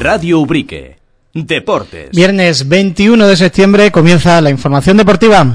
Radio Ubrique. Deportes. Viernes 21 de septiembre comienza la información deportiva.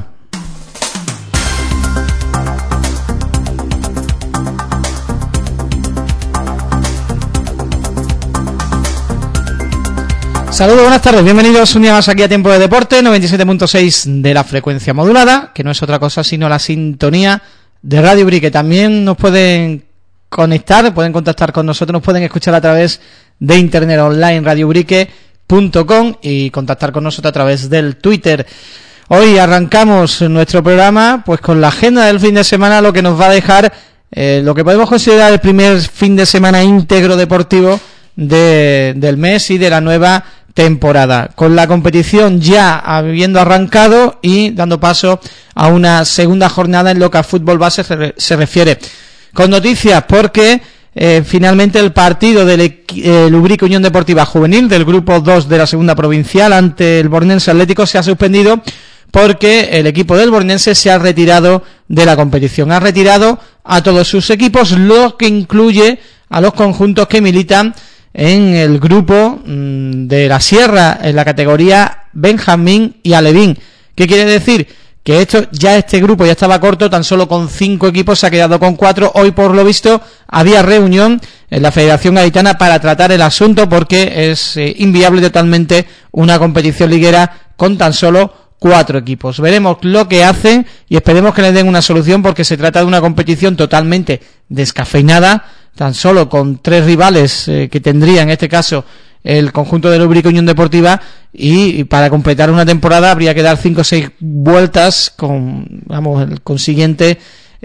Saludos, buenas tardes, bienvenidos un día más aquí a Tiempo de Deporte, 97.6 de la frecuencia modulada, que no es otra cosa sino la sintonía de Radio Ubrique. También nos pueden conectar, pueden contactar con nosotros, nos pueden escuchar a través de internet online radioubrique.com y contactar con nosotros a través del Twitter. Hoy arrancamos nuestro programa pues con la agenda del fin de semana, lo que nos va a dejar lo que podemos considerar el primer fin de semana íntegro deportivo del mes y de la nueva temporada, con la competición ya habiendo arrancado y dando paso a una segunda jornada en lo que a fútbol base se refiere. Con noticias porque finalmente el partido del Ubrique Unión Deportiva Juvenil del grupo 2 de la segunda provincial ante el Bornense Atlético se ha suspendido porque el equipo del Bornense se ha retirado de la competición. Ha retirado a todos sus equipos, lo que incluye a los conjuntos que militan en el grupo de la Sierra, en la categoría Benjamín y Alevín. ¿Qué quiere decir? Que este grupo ya estaba corto, tan solo con 5 equipos, se ha quedado con 4. Hoy, por lo visto, había reunión en la Federación Gaditana para tratar el asunto, porque es inviable totalmente una competición liguera con tan solo 4 equipos. Veremos lo que hacen y esperemos que les den una solución, porque se trata de una competición totalmente descafeinada, tan solo con 3 rivales que tendría en este caso el conjunto del Ubrique Unión Deportiva, y para completar una temporada habría que dar 5 o 6 vueltas con, el consiguiente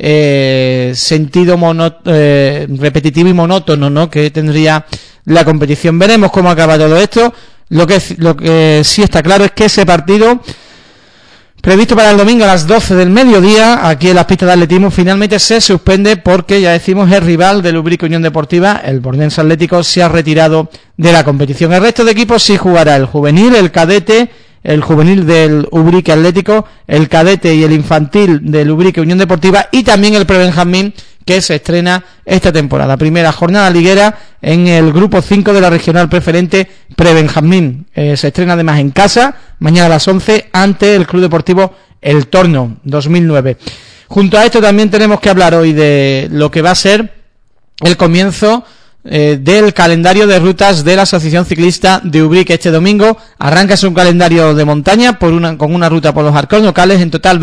sentido repetitivo y monótono, ¿no?, que tendría la competición. Veremos cómo acaba todo esto. Lo que sí está claro es que ese partido, previsto para el domingo a las 12 del mediodía, aquí en las pistas de atletismo, finalmente se suspende porque, ya decimos, el rival del Ubrique Unión Deportiva, el Bornense Atlético, se ha retirado de la competición. El resto de equipos sí jugará el juvenil, el cadete, el juvenil del Ubrique Atlético, el cadete y el infantil del Ubrique Unión Deportiva, y también el prebenjamín, que se estrena esta temporada. Primera jornada liguera en el grupo 5 de la regional preferente prebenjamín. Se estrena además en casa, mañana a las 11, ante el Club Deportivo El Torno 2009. Junto a esto también tenemos que hablar hoy de lo que va a ser el comienzo del calendario de rutas de la Asociación Ciclista de Ubrique. Este domingo arranca un calendario de montaña con una ruta por los arcos locales, en total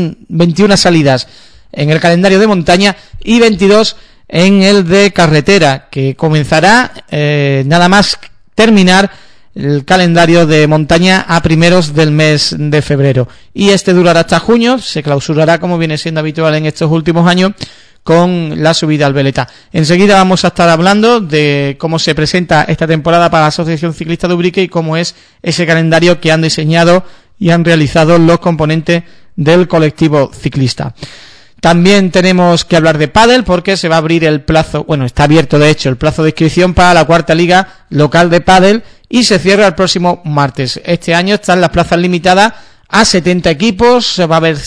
21 salidas en el calendario de montaña y 22 en el de carretera, que comenzará nada más terminar el calendario de montaña a primeros del mes de febrero, y este durará hasta junio. Se clausurará, como viene siendo habitual en estos últimos años, con la subida al Veleta. Enseguida vamos a estar hablando de cómo se presenta esta temporada para la Asociación Ciclista de Ubrique y cómo es ese calendario que han diseñado y han realizado los componentes del colectivo ciclista. También tenemos que hablar de pádel, porque se va a abrir el plazo, está abierto de hecho el plazo de inscripción para la cuarta liga local de pádel, y se cierra el próximo martes. Este año están las plazas limitadas a 70 equipos, va a haber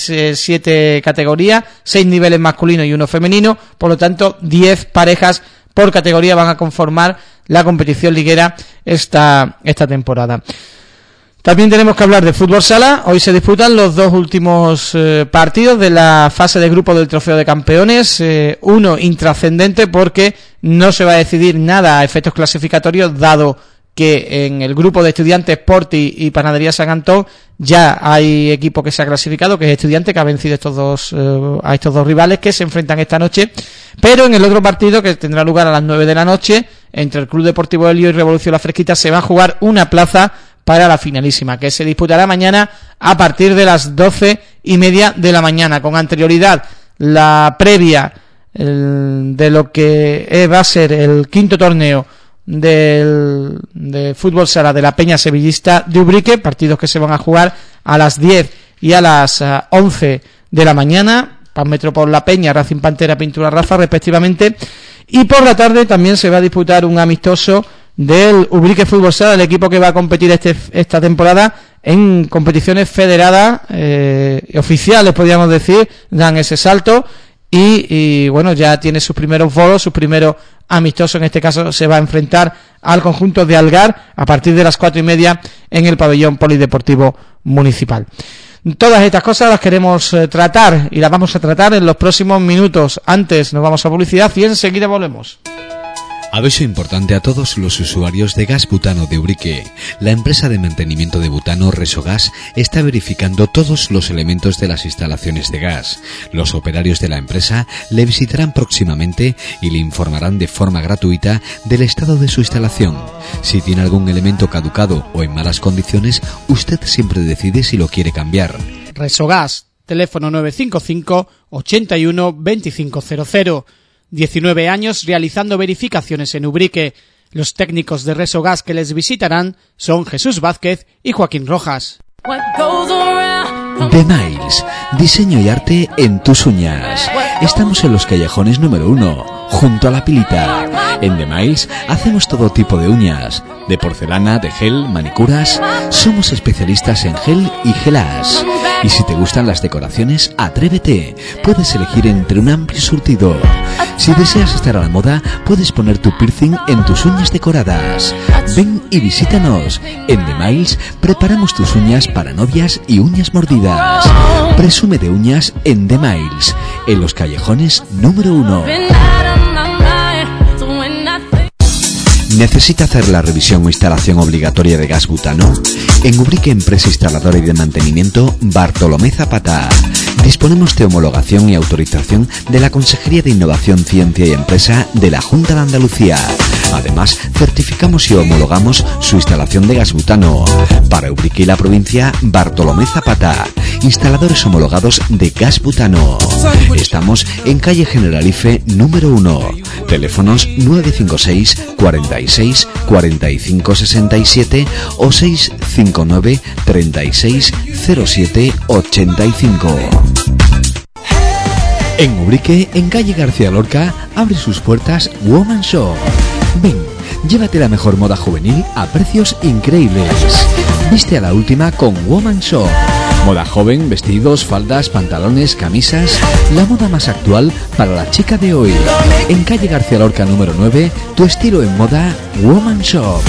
7 categorías, 6 niveles masculinos y 1 femenino, por lo tanto 10 parejas por categoría van a conformar la competición liguera esta temporada. También tenemos que hablar de fútbol sala. Hoy se disputan los 2 últimos partidos de la fase de grupo del Trofeo de Campeones. Uno intrascendente porque no se va a decidir nada a efectos clasificatorios, dado que en el grupo de Estudiantes, Sporting y Panadería San Antón ya hay equipo que se ha clasificado, que es Estudiantes, que ha vencido a estos dos rivales que se enfrentan esta noche. Pero en el otro partido, que tendrá lugar a las 9 de la noche, entre el Club Deportivo Helio y Revolución La Fresquita, se va a jugar una plaza para la finalísima, que se disputará mañana a partir de las 12:30 de la mañana. Con anterioridad, la previa de lo que va a ser el quinto torneo de fútbol sala de la Peña Sevillista de Ubrique, partidos que se van a jugar a las 10 y a las 11 de la mañana, Pan Metropol La Peña, Racing Pantera, Pintura Rafa, respectivamente, y por la tarde también se va a disputar un amistoso del Ubrique Fútbol Sala, el equipo que va a competir esta temporada en competiciones federadas, oficiales podríamos decir, dan ese salto, y bueno, ya tiene sus primeros bolos, sus primeros amistosos. En este caso se va a enfrentar al conjunto de Algar a partir de las 4:30 en el pabellón polideportivo municipal. Todas estas cosas las queremos tratar y las vamos a tratar en los próximos minutos. Antes nos vamos a publicidad y enseguida volvemos. Aviso importante a todos los usuarios de Gas Butano de Ubrique. La empresa de mantenimiento de butano Resogas está verificando todos los elementos de las instalaciones de gas. Los operarios de la empresa le visitarán próximamente y le informarán de forma gratuita del estado de su instalación. Si tiene algún elemento caducado o en malas condiciones, usted siempre decide si lo quiere cambiar. Resogas, teléfono 955 81 2500. 19 años realizando verificaciones en Ubrique. Los técnicos de Resogas que les visitarán son Jesús Vázquez y Joaquín Rojas. The Miles, diseño y arte en tus uñas. Estamos en los callejones número 1, junto a la Pilita. En The Miles hacemos todo tipo de uñas, de porcelana, de gel, manicuras. Somos especialistas en gel y gelas. Y si te gustan las decoraciones, atrévete. Puedes elegir entre un amplio surtido. Si deseas estar a la moda, puedes poner tu piercing en tus uñas decoradas. Ven y visítanos. En The Miles preparamos tus uñas para novias y uñas mordidas. Presume de uñas en The Miles, en los callejones número 1. ¿Necesita hacer la revisión o instalación obligatoria de gas butano? En Ubrique Empresa Instaladora y de Mantenimiento Bartolomé Zapata. Disponemos de homologación y autorización de la Consejería de Innovación, Ciencia y Empresa de la Junta de Andalucía. Además, certificamos y homologamos su instalación de gas butano. Para Ubrique y la provincia, Bartolomé Zapata. Instaladores homologados de gas butano. Estamos en calle Generalife número 1. Teléfonos 956 46 45 67 o 659 36 07 85. En Ubrique, en calle García Lorca, abre sus puertas Woman Shop. Ven, llévate la mejor moda juvenil a precios increíbles. Viste a la última con Woman Shop. Moda joven, vestidos, faldas, pantalones, camisas. La moda más actual para la chica de hoy. En calle García Lorca número 9, tu estilo en moda Woman Shop.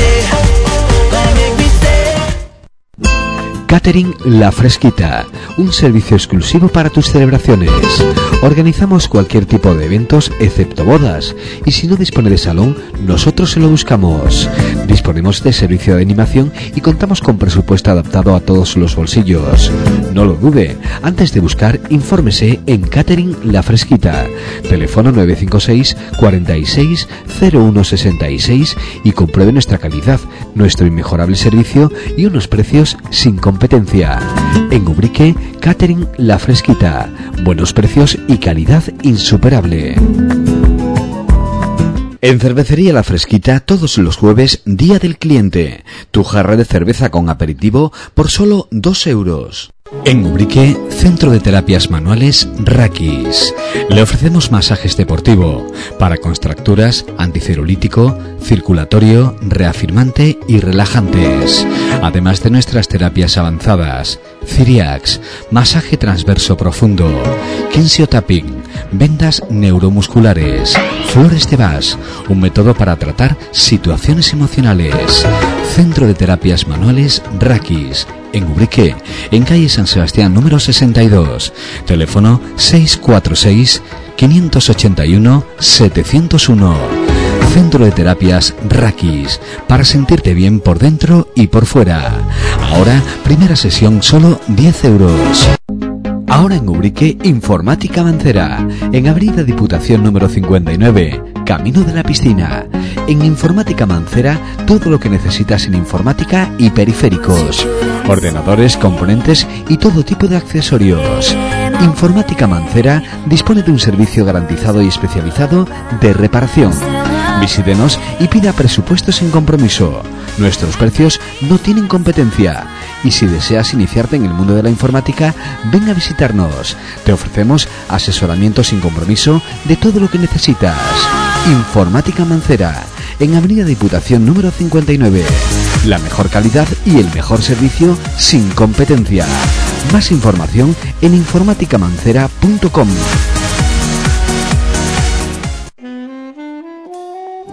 Catering La Fresquita, un servicio exclusivo para tus celebraciones. Organizamos cualquier tipo de eventos excepto bodas, y si no dispone de salón, nosotros se lo buscamos. Disponemos de servicio de animación y contamos con presupuesto adaptado a todos los bolsillos. No lo dude, antes de buscar, infórmese en Catering La Fresquita. Teléfono 956 46 0166 y compruebe nuestra calidad, nuestro inmejorable servicio y unos precios sin competencia. En Ubrique, Catering La Fresquita. Buenos precios y calidad insuperable. En Cervecería La Fresquita, todos los jueves, Día del Cliente. Tu jarra de cerveza con aperitivo por solo 2 euros. En Ubrique, Centro de Terapias Manuales Rakis. Le ofrecemos masajes deportivo para contracturas, anticelulítico, circulatorio, reafirmante y relajantes. Además de nuestras terapias avanzadas, Ciriax, masaje transverso profundo, Kinsiotapping, vendas neuromusculares, Flores de Bach, un método para tratar situaciones emocionales. Centro de Terapias Manuales Rakis. En Ubrique, en calle San Sebastián número 62, teléfono 646 581 701. Centro de Terapias Rakis, para sentirte bien por dentro y por fuera. Ahora, primera sesión solo 10 euros. Ahora en Ubrique, Informática Mancera, en Avenida Diputación número 59, Camino de la Piscina. En Informática Mancera, todo lo que necesitas en informática y periféricos, ordenadores, componentes y todo tipo de accesorios. Informática Mancera dispone de un servicio garantizado y especializado de reparación. Visítenos y pida presupuesto sin compromiso. Nuestros precios no tienen competencia. Y si deseas iniciarte en el mundo de la informática, ven a visitarnos. Te ofrecemos asesoramiento sin compromiso de todo lo que necesitas. Informática Mancera, en Avenida Diputación número 59. La mejor calidad y el mejor servicio sin competencia. Más información en informáticamancera.com.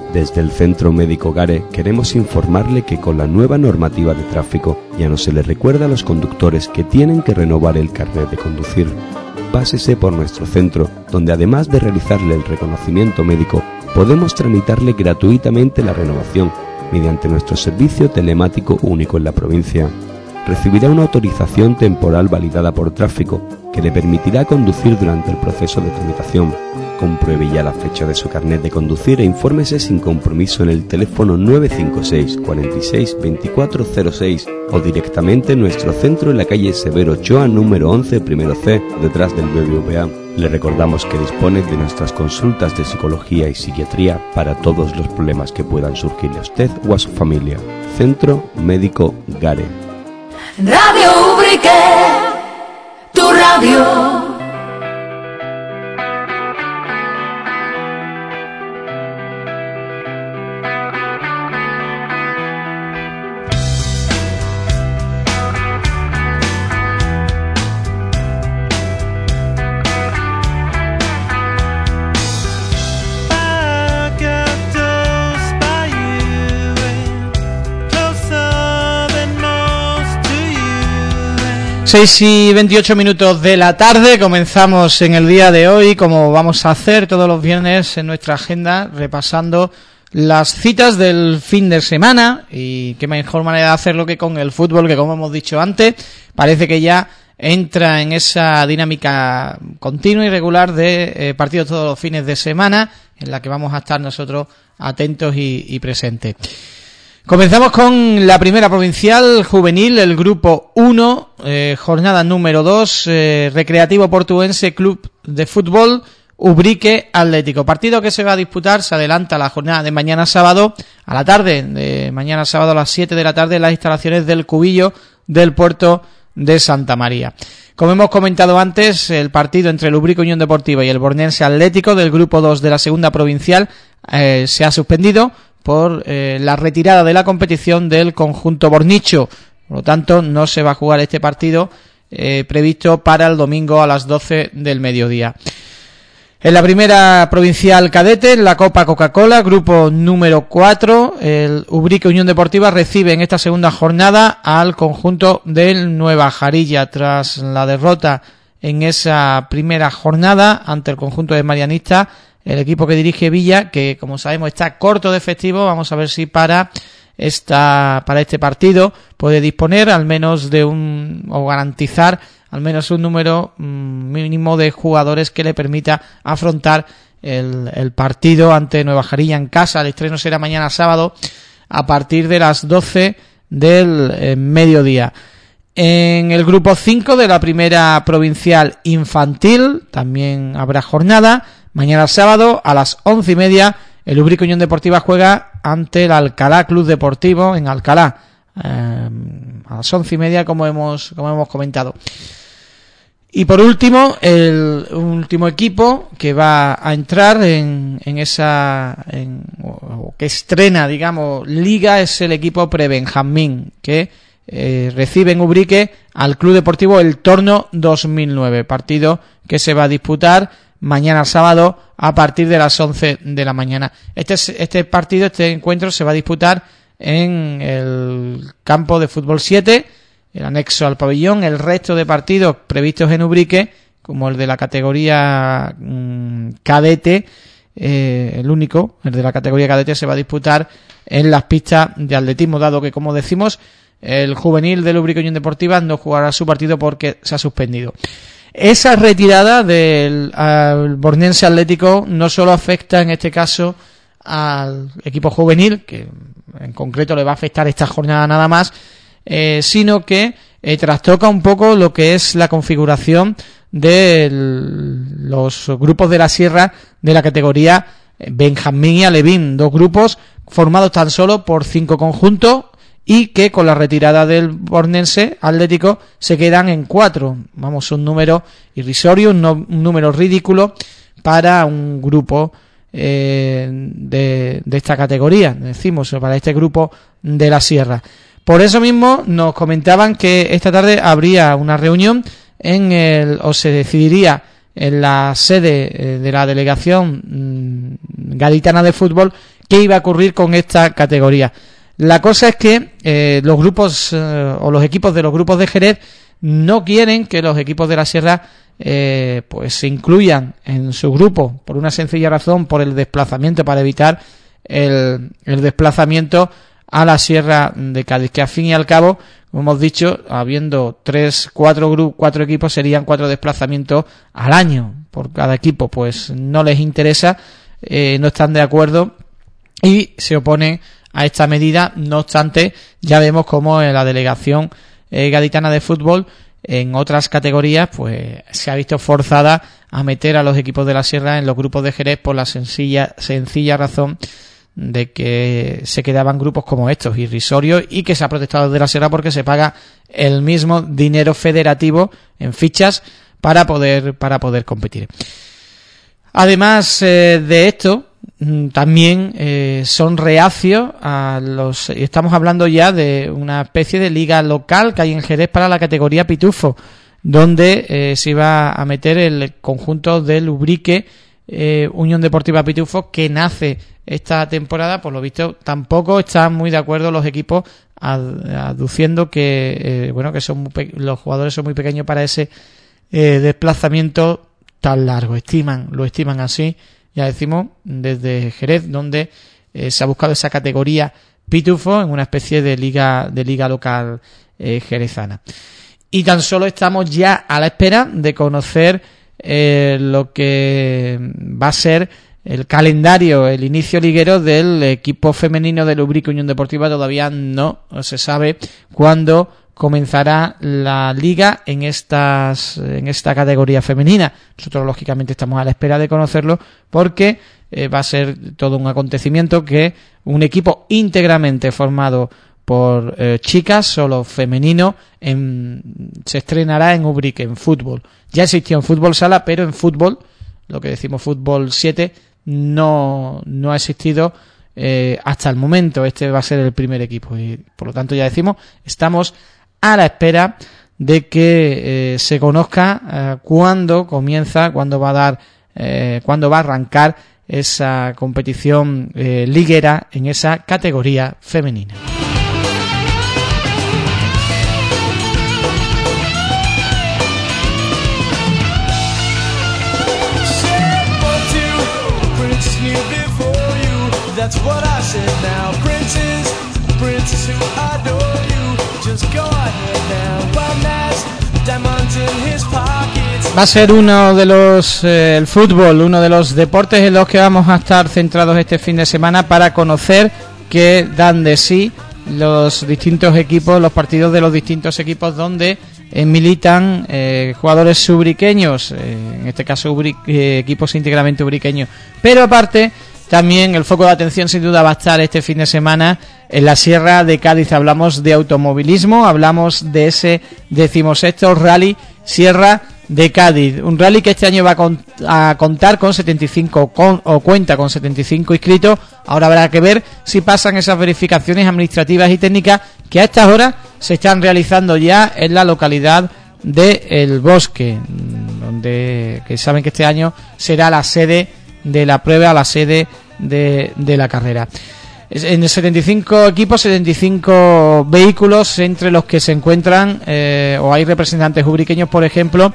Desde el Centro Médico Gare queremos informarle que con la nueva normativa de tráfico ya no se le recuerda a los conductores que tienen que renovar el carnet de conducir. Pásese por nuestro centro, donde además de realizarle el reconocimiento médico, podemos tramitarle gratuitamente la renovación mediante nuestro servicio telemático único en la provincia. Recibirá una autorización temporal validada por tráfico que le permitirá conducir durante el proceso de tramitación. Compruebe ya la fecha de su carnet de conducir e infórmese sin compromiso en el teléfono 956 46 2406 o directamente en nuestro centro en la calle Severo Ochoa, número 11, primero C, detrás del BBVA. Le recordamos que dispone de nuestras consultas de psicología y psiquiatría para todos los problemas que puedan surgirle a usted o a su familia. Centro Médico Gare. Radio Ubrique, tu radio. Seis y 28 minutos de la tarde, comenzamos en el día de hoy, como vamos a hacer todos los viernes en nuestra agenda, repasando las citas del fin de semana, y qué mejor manera de hacerlo que con el fútbol, que como hemos dicho antes, parece que ya entra en esa dinámica continua y regular de partidos todos los fines de semana, en la que vamos a estar nosotros atentos y presentes. Comenzamos con la primera provincial juvenil, el grupo 1, jornada número 2, Recreativo Portuense Club de Fútbol, Ubrique Atlético. Partido que se va a disputar, se adelanta la jornada de mañana sábado, a la tarde, de mañana sábado a las 7 de la tarde, en las instalaciones del Cubillo del puerto de Santa María. Como hemos comentado antes, el partido entre el Ubrique Unión Deportiva y el Bornense Atlético del grupo 2 de la segunda provincial se ha suspendido por la retirada de la competición del conjunto bornicho. Por lo tanto, no se va a jugar este partido previsto para el domingo a las 12 del mediodía. En la primera provincial cadete, en la Copa Coca-Cola, grupo número 4, el Ubrique Unión Deportiva recibe en esta segunda jornada al conjunto del Nueva Jarilla tras la derrota en esa primera jornada ante el conjunto de Marianista. El equipo que dirige Villa, que como sabemos está corto de efectivo, vamos a ver si para este partido puede disponer al menos o garantizar al menos un número mínimo de jugadores que le permita afrontar el partido ante Nueva Jarilla en casa. El estreno será mañana sábado a partir de las 12 del mediodía. En el grupo 5 de la primera provincial infantil también habrá jornada. Mañana sábado a las 11:30 el Ubrique Unión Deportiva juega ante el Alcalá Club Deportivo en Alcalá, a las 11:30 como hemos comentado. Y por último, el último equipo que va a entrar o que estrena, digamos, liga, es el equipo Prebenjamín, que recibe en Ubrique al Club Deportivo El Torno 2009, partido que se va a disputar mañana sábado a partir de las 11 de la mañana. Este encuentro se va a disputar en el campo de fútbol 7, el anexo al pabellón. El resto de partidos previstos en Ubrique, como el de la categoría cadete, el de la categoría cadete se va a disputar en las pistas de atletismo, dado que, como decimos, el juvenil del Ubrique Unión Deportiva no jugará su partido porque se ha suspendido. Esa retirada del Bornense Atlético no solo afecta en este caso al equipo juvenil, que en concreto le va a afectar esta jornada nada más, sino que trastoca un poco lo que es la configuración de los grupos de la sierra de la categoría Benjamín y Alevín, dos grupos formados tan solo por 5 conjuntos y que con la retirada del Bornense Atlético se quedan en 4. Vamos, un número irrisorio, un número ridículo para un grupo de esta categoría, decimos, para este grupo de la sierra. Por eso mismo nos comentaban que esta tarde habría una reunión o se decidiría en la sede de la delegación gaditana de fútbol qué iba a ocurrir con esta categoría. La cosa es que los grupos o los equipos de los grupos de Jerez no quieren que los equipos de la Sierra pues se incluyan en su grupo, por una sencilla razón, por el desplazamiento, para evitar el desplazamiento a la Sierra de Cádiz, que al fin y al cabo, como hemos dicho, habiendo 4 equipos, serían 4 desplazamientos al año por cada equipo. Pues no les interesa, no están de acuerdo y se oponen a esta medida. No obstante, ya vemos cómo la delegación gaditana de fútbol en otras categorías pues se ha visto forzada a meter a los equipos de la Sierra en los grupos de Jerez por la sencilla razón de que se quedaban grupos como estos irrisorios, y que se ha protestado desde la Sierra porque se paga el mismo dinero federativo en fichas para poder competir. Además de esto, también son reacios a los... Estamos hablando ya de una especie de liga local que hay en Jerez para la categoría Pitufo, donde se iba a meter el conjunto del Ubrique Unión Deportiva Pitufo, que nace esta temporada. Por lo visto tampoco están muy de acuerdo los equipos, aduciendo que que son los jugadores son muy pequeños para ese desplazamiento tan largo. Lo estiman así, ya decimos, desde Jerez, donde se ha buscado esa categoría Pitufo en una especie de liga local jerezana. Y tan solo estamos ya a la espera de conocer lo que va a ser el calendario, el inicio liguero del equipo femenino del Ubrique Unión Deportiva. Todavía no se sabe cuándo comenzará la liga en esta categoría femenina. Nosotros lógicamente estamos a la espera de conocerlo, porque va a ser todo un acontecimiento que un equipo íntegramente formado por chicas, solo femenino, se estrenará en Ubrique, en fútbol. Ya existió en fútbol sala, pero en fútbol, lo que decimos fútbol 7, no ha existido hasta el momento. Este va a ser el primer equipo y por lo tanto, ya decimos, estamos a la espera de que se conozca cuándo va a arrancar esa competición liguera en esa categoría femenina. That's what I said now. Princess who adore you. Just go ahead now. One has diamonds in his pockets. Va a ser uno de los el fútbol, uno de los deportes en los que vamos a estar centrados este fin de semana, para conocer qué dan de sí los distintos equipos, los partidos de los distintos equipos donde militan jugadores ubriqueños, en este caso equipos íntegramente ubriqueños. Pero aparte, también el foco de atención sin duda va a estar este fin de semana en la Sierra de Cádiz. Hablamos de automovilismo, hablamos de ese 16º Rally Sierra de Cádiz. Un rally que este año va a contar con 75 cuenta con 75 inscritos. Ahora habrá que ver si pasan esas verificaciones administrativas y técnicas que a estas horas se están realizando ya en la localidad de El Bosque, donde que saben que este año será la sede de la prueba, la sede de la carrera. En 75 equipos, 75 vehículos, entre los que se encuentran o hay representantes ubriqueños, por ejemplo,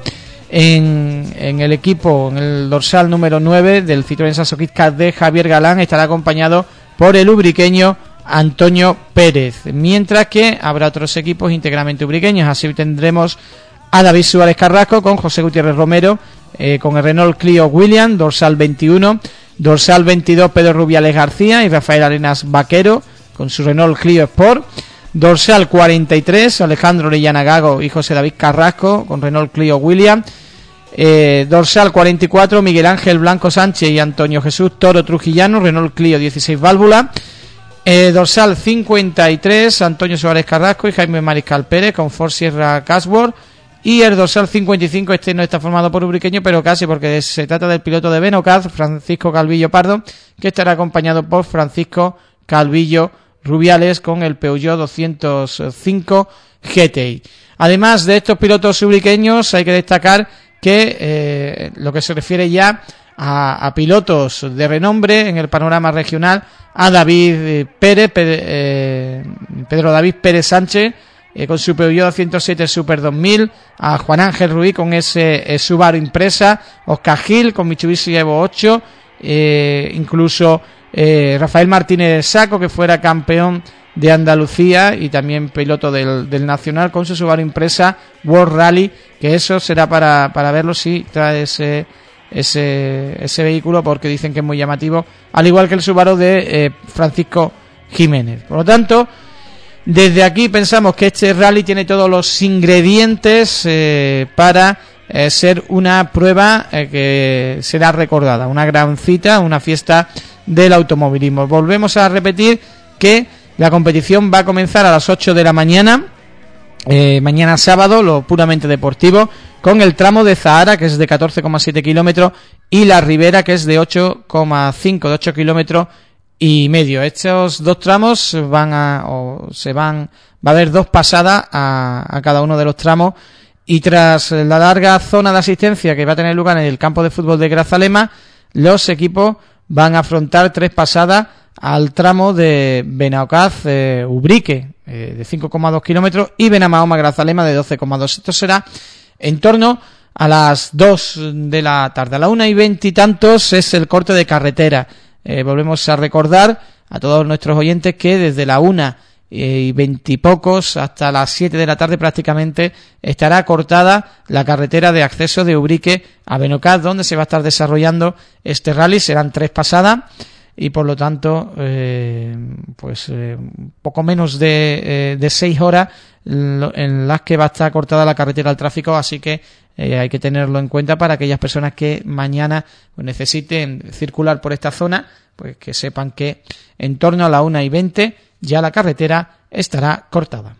en el equipo, en el dorsal número 9 del Citroën Saxo Kit Kat de Javier Galán, estará acompañado por el ubriqueño Antonio Pérez, mientras que habrá otros equipos íntegramente ubriqueños. Así tendremos a David Suárez Carrasco con José Gutiérrez Romero, con el Renault Clio William, dorsal 21, dorsal 22 Pedro Rubiales García y Rafael Arenas Vaquero con su Renault Clio Sport, dorsal 43 Alejandro Orellana Gago y José David Carrasco con Renault Clio William, dorsal 44 Miguel Ángel Blanco Sánchez y Antonio Jesús Toro Trujillano, Renault Clio 16 válvula, dorsal 53 Antonio Suárez Carrasco y Jaime Mariscal Pérez con Ford Sierra Cashworth. Y el dorsal 55, este no está formado por ubriqueño, pero casi, porque se trata del piloto de Benocaz, Francisco Calvillo Pardo, que estará acompañado por Francisco Calvillo Rubiales con el Peugeot 205 GTI. Además de estos pilotos ubriqueños, hay que destacar que lo que se refiere ya a pilotos de renombre en el panorama regional, a David Pérez, Pedro David Pérez Sánchez, con su Peugeot 107 Super 2000, a Juan Ángel Ruiz con ese Subaru Impresa, Oscar Gil con Mitsubishi Evo 8, incluso Rafael Martínez Saco, que fuera campeón de Andalucía y también piloto del Nacional con su Subaru Impresa World Rally, que eso será para verlo si trae ese vehículo, porque dicen que es muy llamativo, al igual que el Subaru de Francisco Jiménez. Por lo tanto, desde aquí pensamos que este rally tiene todos los ingredientes para ser una prueba que será recordada, una gran cita, una fiesta del automovilismo. Volvemos a repetir que la competición va a comenzar a las 8 de la mañana, mañana sábado, lo puramente deportivo, con el tramo de Zahara, que es de 14,7 kilómetros, y la Ribera, que es de 8,5, de 8 kilómetros y medio. Estos dos tramos va a haber dos pasadas a cada uno de los tramos, y tras la larga zona de asistencia que va a tener lugar en el campo de fútbol de Grazalema, los equipos van a afrontar 3 pasadas al tramo de Benaocaz Ubrique, de 5,2 kilómetros, y Benamahoma Grazalema de 12,2. Esto será en torno a las 2 de la tarde. A la 1:20 y tantos es el corte de carretera. Volvemos a recordar a todos nuestros oyentes que desde la 1:20 y pocos hasta las 7 de la tarde prácticamente estará cortada la carretera de acceso de Ubrique a Benocaz, donde se va a estar desarrollando este rally. Serán 3 pasadas y por lo tanto poco menos de 6 horas en las que va a estar cortada la carretera al tráfico, así que hay que tenerlo en cuenta para aquellas personas que mañana necesiten circular por esta zona, pues que sepan que en torno a la 1:20 ya la carretera estará cortada.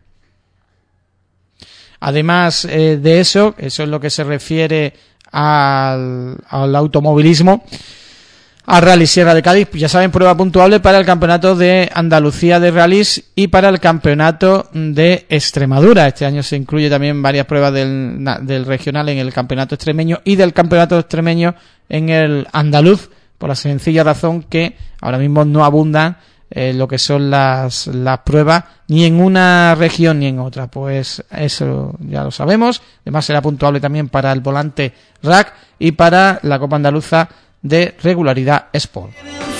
Además de eso es lo que se refiere al automovilismo. Al Rally Sierra de Cádiz, ya saben, prueba puntuable para el Campeonato de Andalucía de Rallys y para el Campeonato de Extremadura. Este año se incluye también varias pruebas del regional en el Campeonato Extremeño y del Campeonato Extremeño en el Andaluz, por la sencilla razón que ahora mismo no abundan lo que son las pruebas ni en una región ni en otra. Pues eso ya lo sabemos. Además será puntuable también para el Volante RAC y para la Copa Andaluza de Regularidad Sport.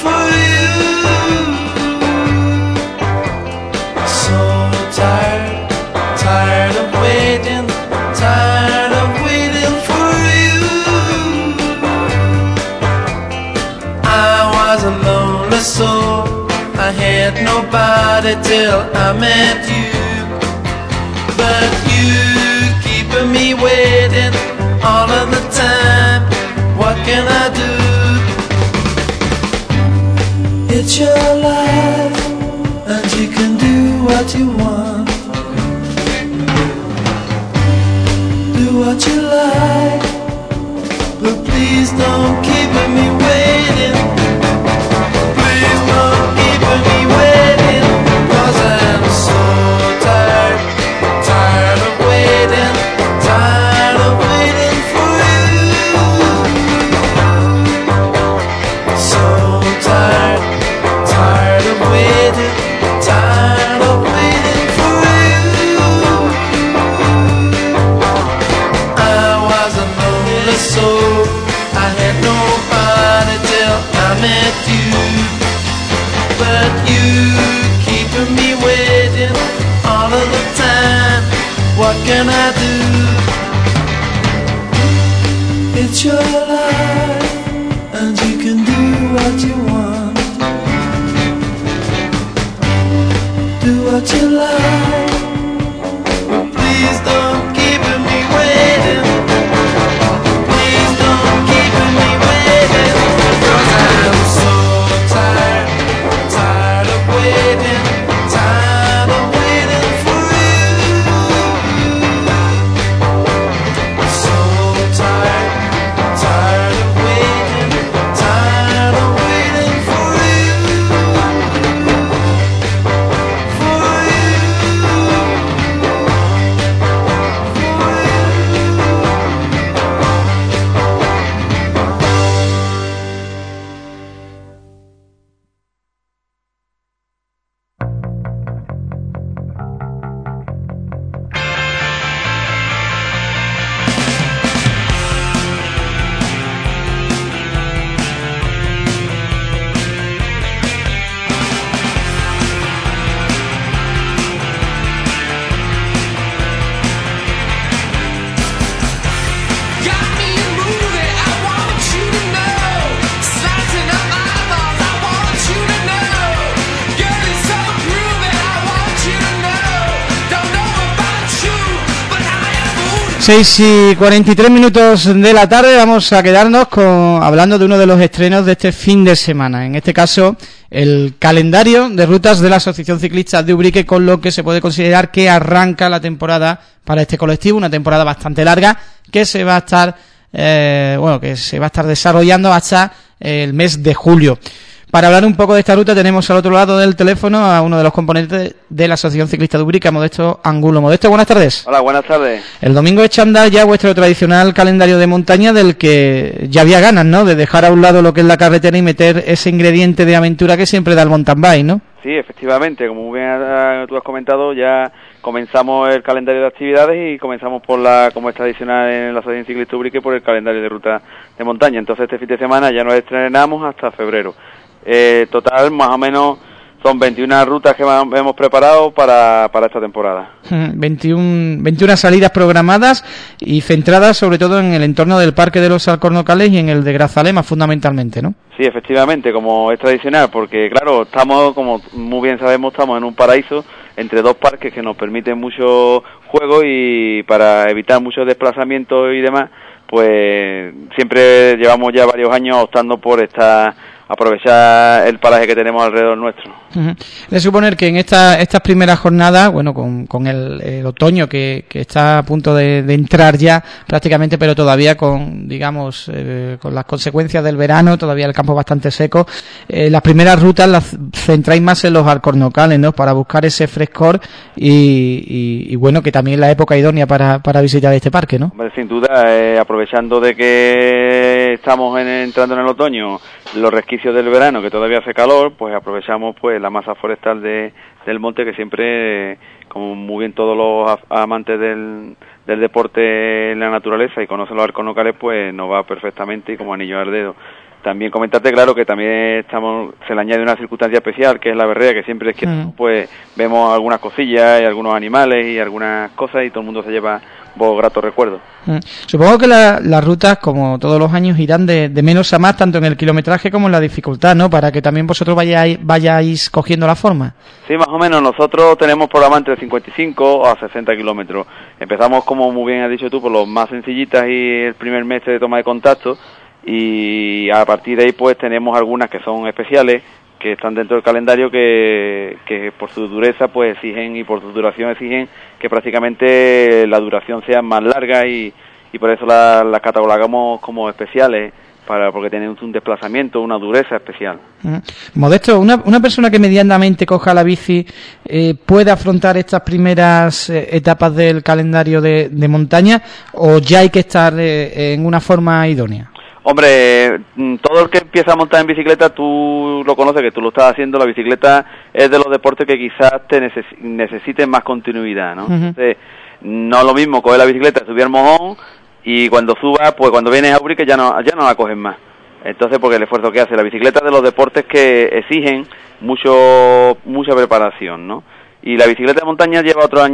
I had nobody till I met you, but you keeping me waiting all of the time. What can I do? It's your life, and you can do what you want. Do what you like, but please don't keep me waiting. Please don't keep me waiting, 'cause I'm so tired, tired of waiting, tired of waiting for you. So tired, tired 6:43 de la tarde. Vamos a quedarnos hablando de uno de los estrenos de este fin de semana. En este caso, el calendario de rutas de la Asociación Ciclista de Ubrique, con lo que se puede considerar que arranca la temporada para este colectivo, una temporada bastante larga que se va a estar desarrollando hasta el mes de julio. Para hablar un poco de esta ruta tenemos al otro lado del teléfono a uno de los componentes de la Asociación Ciclista de Ubrique, Modesto Angulo. Modesto, buenas tardes. Hola, buenas tardes. El domingo echa a andar ya vuestro tradicional calendario de montaña, del que ya había ganas, ¿no?, de dejar a un lado lo que es la carretera y meter ese ingrediente de aventura que siempre da el mountain bike, ¿no? Sí, efectivamente, como muy bien tú has comentado, ya comenzamos el calendario de actividades y comenzamos como es tradicional en la Asociación Ciclista de Ubrique, por el calendario de ruta de montaña. Entonces este fin de semana ya nos estrenamos hasta febrero. Total, más o menos son 21 rutas que hemos preparado para esta temporada. 21 salidas programadas y centradas sobre todo en el entorno del Parque de los Alcornocales y en el de Grazalema, fundamentalmente, ¿no? Sí, efectivamente, como es tradicional, porque claro, estamos, como muy bien sabemos, estamos en un paraíso entre dos parques que nos permiten mucho juego, y para evitar muchos desplazamientos y demás, pues siempre llevamos ya varios años optando por aprovechar el paraje que tenemos alrededor nuestro. De suponer que en estas primeras jornadas, bueno, con el otoño que está a punto de entrar ya prácticamente, pero todavía con las consecuencias del verano, todavía el campo bastante seco, las primeras rutas las centráis más en los Alcornocales, ¿no?, para buscar ese frescor y bueno, que también es la época idónea para visitar este parque, ¿no? Hombre, sin duda, aprovechando de que estamos entrando en el otoño, los resquicios del verano, que todavía hace calor, pues aprovechamos pues la masa forestal del monte, que siempre, como muy bien todos los amantes del deporte en la naturaleza y conocen los Alcornocales, pues nos va perfectamente y como anillo al dedo. También comentarte, claro, que también se le añade una circunstancia especial, que es la berrea, que siempre es que pues vemos algunas cosillas y algunos animales y algunas cosas, y todo el mundo se lleva gratos recuerdos. Supongo que las rutas, como todos los años, irán de menos a más, tanto en el kilometraje como en la dificultad, ¿no?, para que también vosotros vayáis cogiendo la forma. Sí, más o menos. Nosotros tenemos programas entre 55 a 60 kilómetros. Empezamos, como muy bien has dicho tú, por los más sencillitas y el primer mes de toma de contacto, y a partir de ahí pues tenemos algunas que son especiales, que están dentro del calendario, que por su dureza pues exigen, y por su duración exigen que prácticamente la duración sea más larga, y por eso las catalogamos como especiales, porque tienen un desplazamiento, una dureza especial. Modesto, una persona que medianamente coja la bici puede afrontar estas primeras etapas del calendario de montaña, o ya hay que estar en una forma idónea. Hombre, todo el que empieza a montar en bicicleta, tú lo conoces, que tú lo estás haciendo. La bicicleta es de los deportes que quizás necesiten más continuidad, ¿no? Entonces, no es lo mismo coger la bicicleta, subir al mojón, y cuando subas, pues cuando vienes a Ubrique ya no la coges más. Entonces, porque el esfuerzo que hace la bicicleta es de los deportes que exigen mucha preparación, ¿no? Y la bicicleta de montaña lleva otro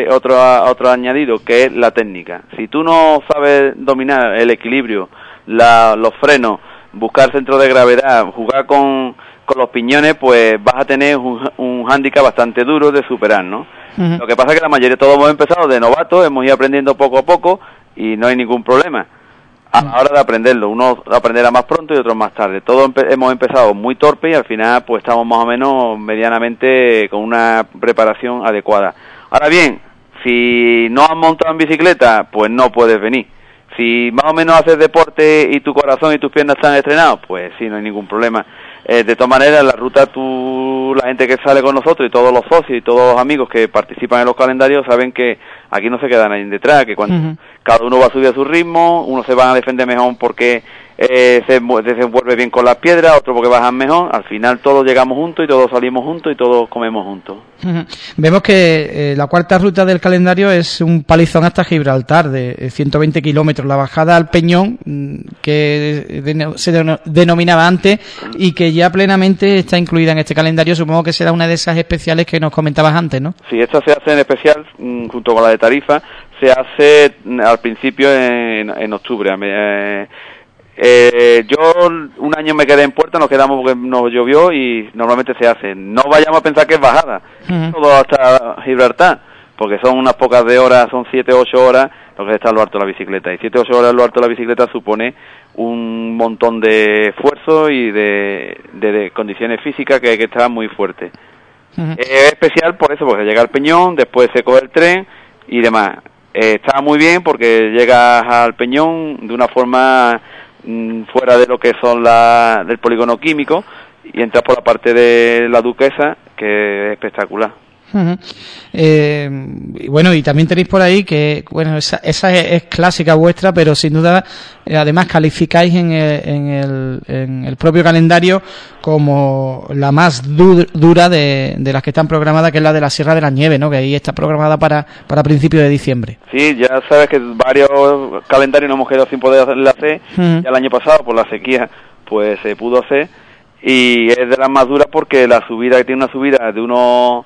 añadido, que es la técnica. Si tú no sabes dominar el equilibrio, los frenos, buscar centro de gravedad, jugar con los piñones, pues vas a tener un hándicap bastante duro de superar, ¿no? Lo que pasa es que la mayoría, todos hemos empezado de novatos, hemos ido aprendiendo poco a poco y no hay ningún problema a la hora de aprenderlo. Uno aprenderá más pronto y otros más tarde. Todos hemos empezado muy torpe, y al final pues estamos más o menos medianamente con una preparación adecuada. Ahora bien, si no has montado en bicicleta, pues no puedes venir. Si más o menos haces deporte y tu corazón y tus piernas están estrenados, pues sí, no hay ningún problema. De todas maneras, la ruta, la gente que sale con nosotros y todos los socios y todos los amigos que participan en los calendarios saben que aquí no se queda nadie detrás, que cuando cada uno va a subir a su ritmo, unos se van a defender mejor porque se desenvuelve bien con las piedras, otro porque bajan mejor. Al final todos llegamos juntos y todos salimos juntos y todos comemos juntos. Vemos que la cuarta ruta del calendario es un palizón hasta Gibraltar de 120 kilómetros, la bajada al Peñón, que se denominaba antes y que ya plenamente está incluida en este calendario. Supongo que será una de esas especiales que nos comentabas antes, ¿no? Sí, esta se hace en especial junto con la de Tarifa, se hace al principio en octubre. Yo un año me quedé en Puerta, nos quedamos porque nos llovió y normalmente se hace. No vayamos a pensar que es bajada, todo hasta Gibraltar, porque son unas pocas de horas, son 7 o 8 horas, lo que es estar a lo alto de la bicicleta. Y 7 o 8 horas a lo alto de la bicicleta supone un montón de esfuerzo y de condiciones físicas que hay que estar muy fuerte. Es especial por eso, porque llega al Peñón, después se coge el tren y demás. Está muy bien porque llegas al Peñón de una forma fuera de lo que son del polígono químico y entras por la parte de la Duquesa, que es espectacular. Y bueno, y también tenéis por ahí que, bueno, esa es clásica vuestra, pero sin duda, además calificáis en el propio calendario como la más dura de las que están programadas, que es la de la Sierra de la Nieve, ¿no? Que ahí está programada para principios de diciembre. Sí, ya sabes que varios calendarios nos hemos quedado sin poder hacer. Ya el año pasado, por la sequía, pues se pudo hacer, y es de las más duras porque la subida, tiene una subida de unos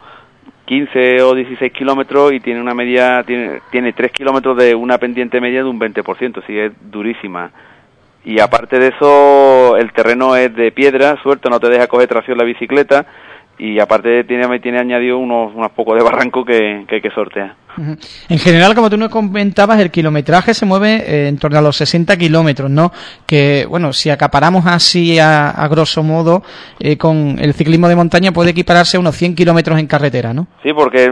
15 o 16 kilómetros y tiene una media, tiene 3 kilómetros de una pendiente media de un 20%, sí, es durísima. Y aparte de eso, el terreno es de piedra, suelto, no te deja coger tracción la bicicleta, y aparte tiene añadido unos pocos de barranco que hay que sortear. En general, como tú nos comentabas, el kilometraje se mueve en torno a los 60 kilómetros, ¿no? Que, bueno, si acaparamos así a grosso modo, con el ciclismo de montaña puede equipararse a unos 100 kilómetros en carretera, ¿no? Sí, porque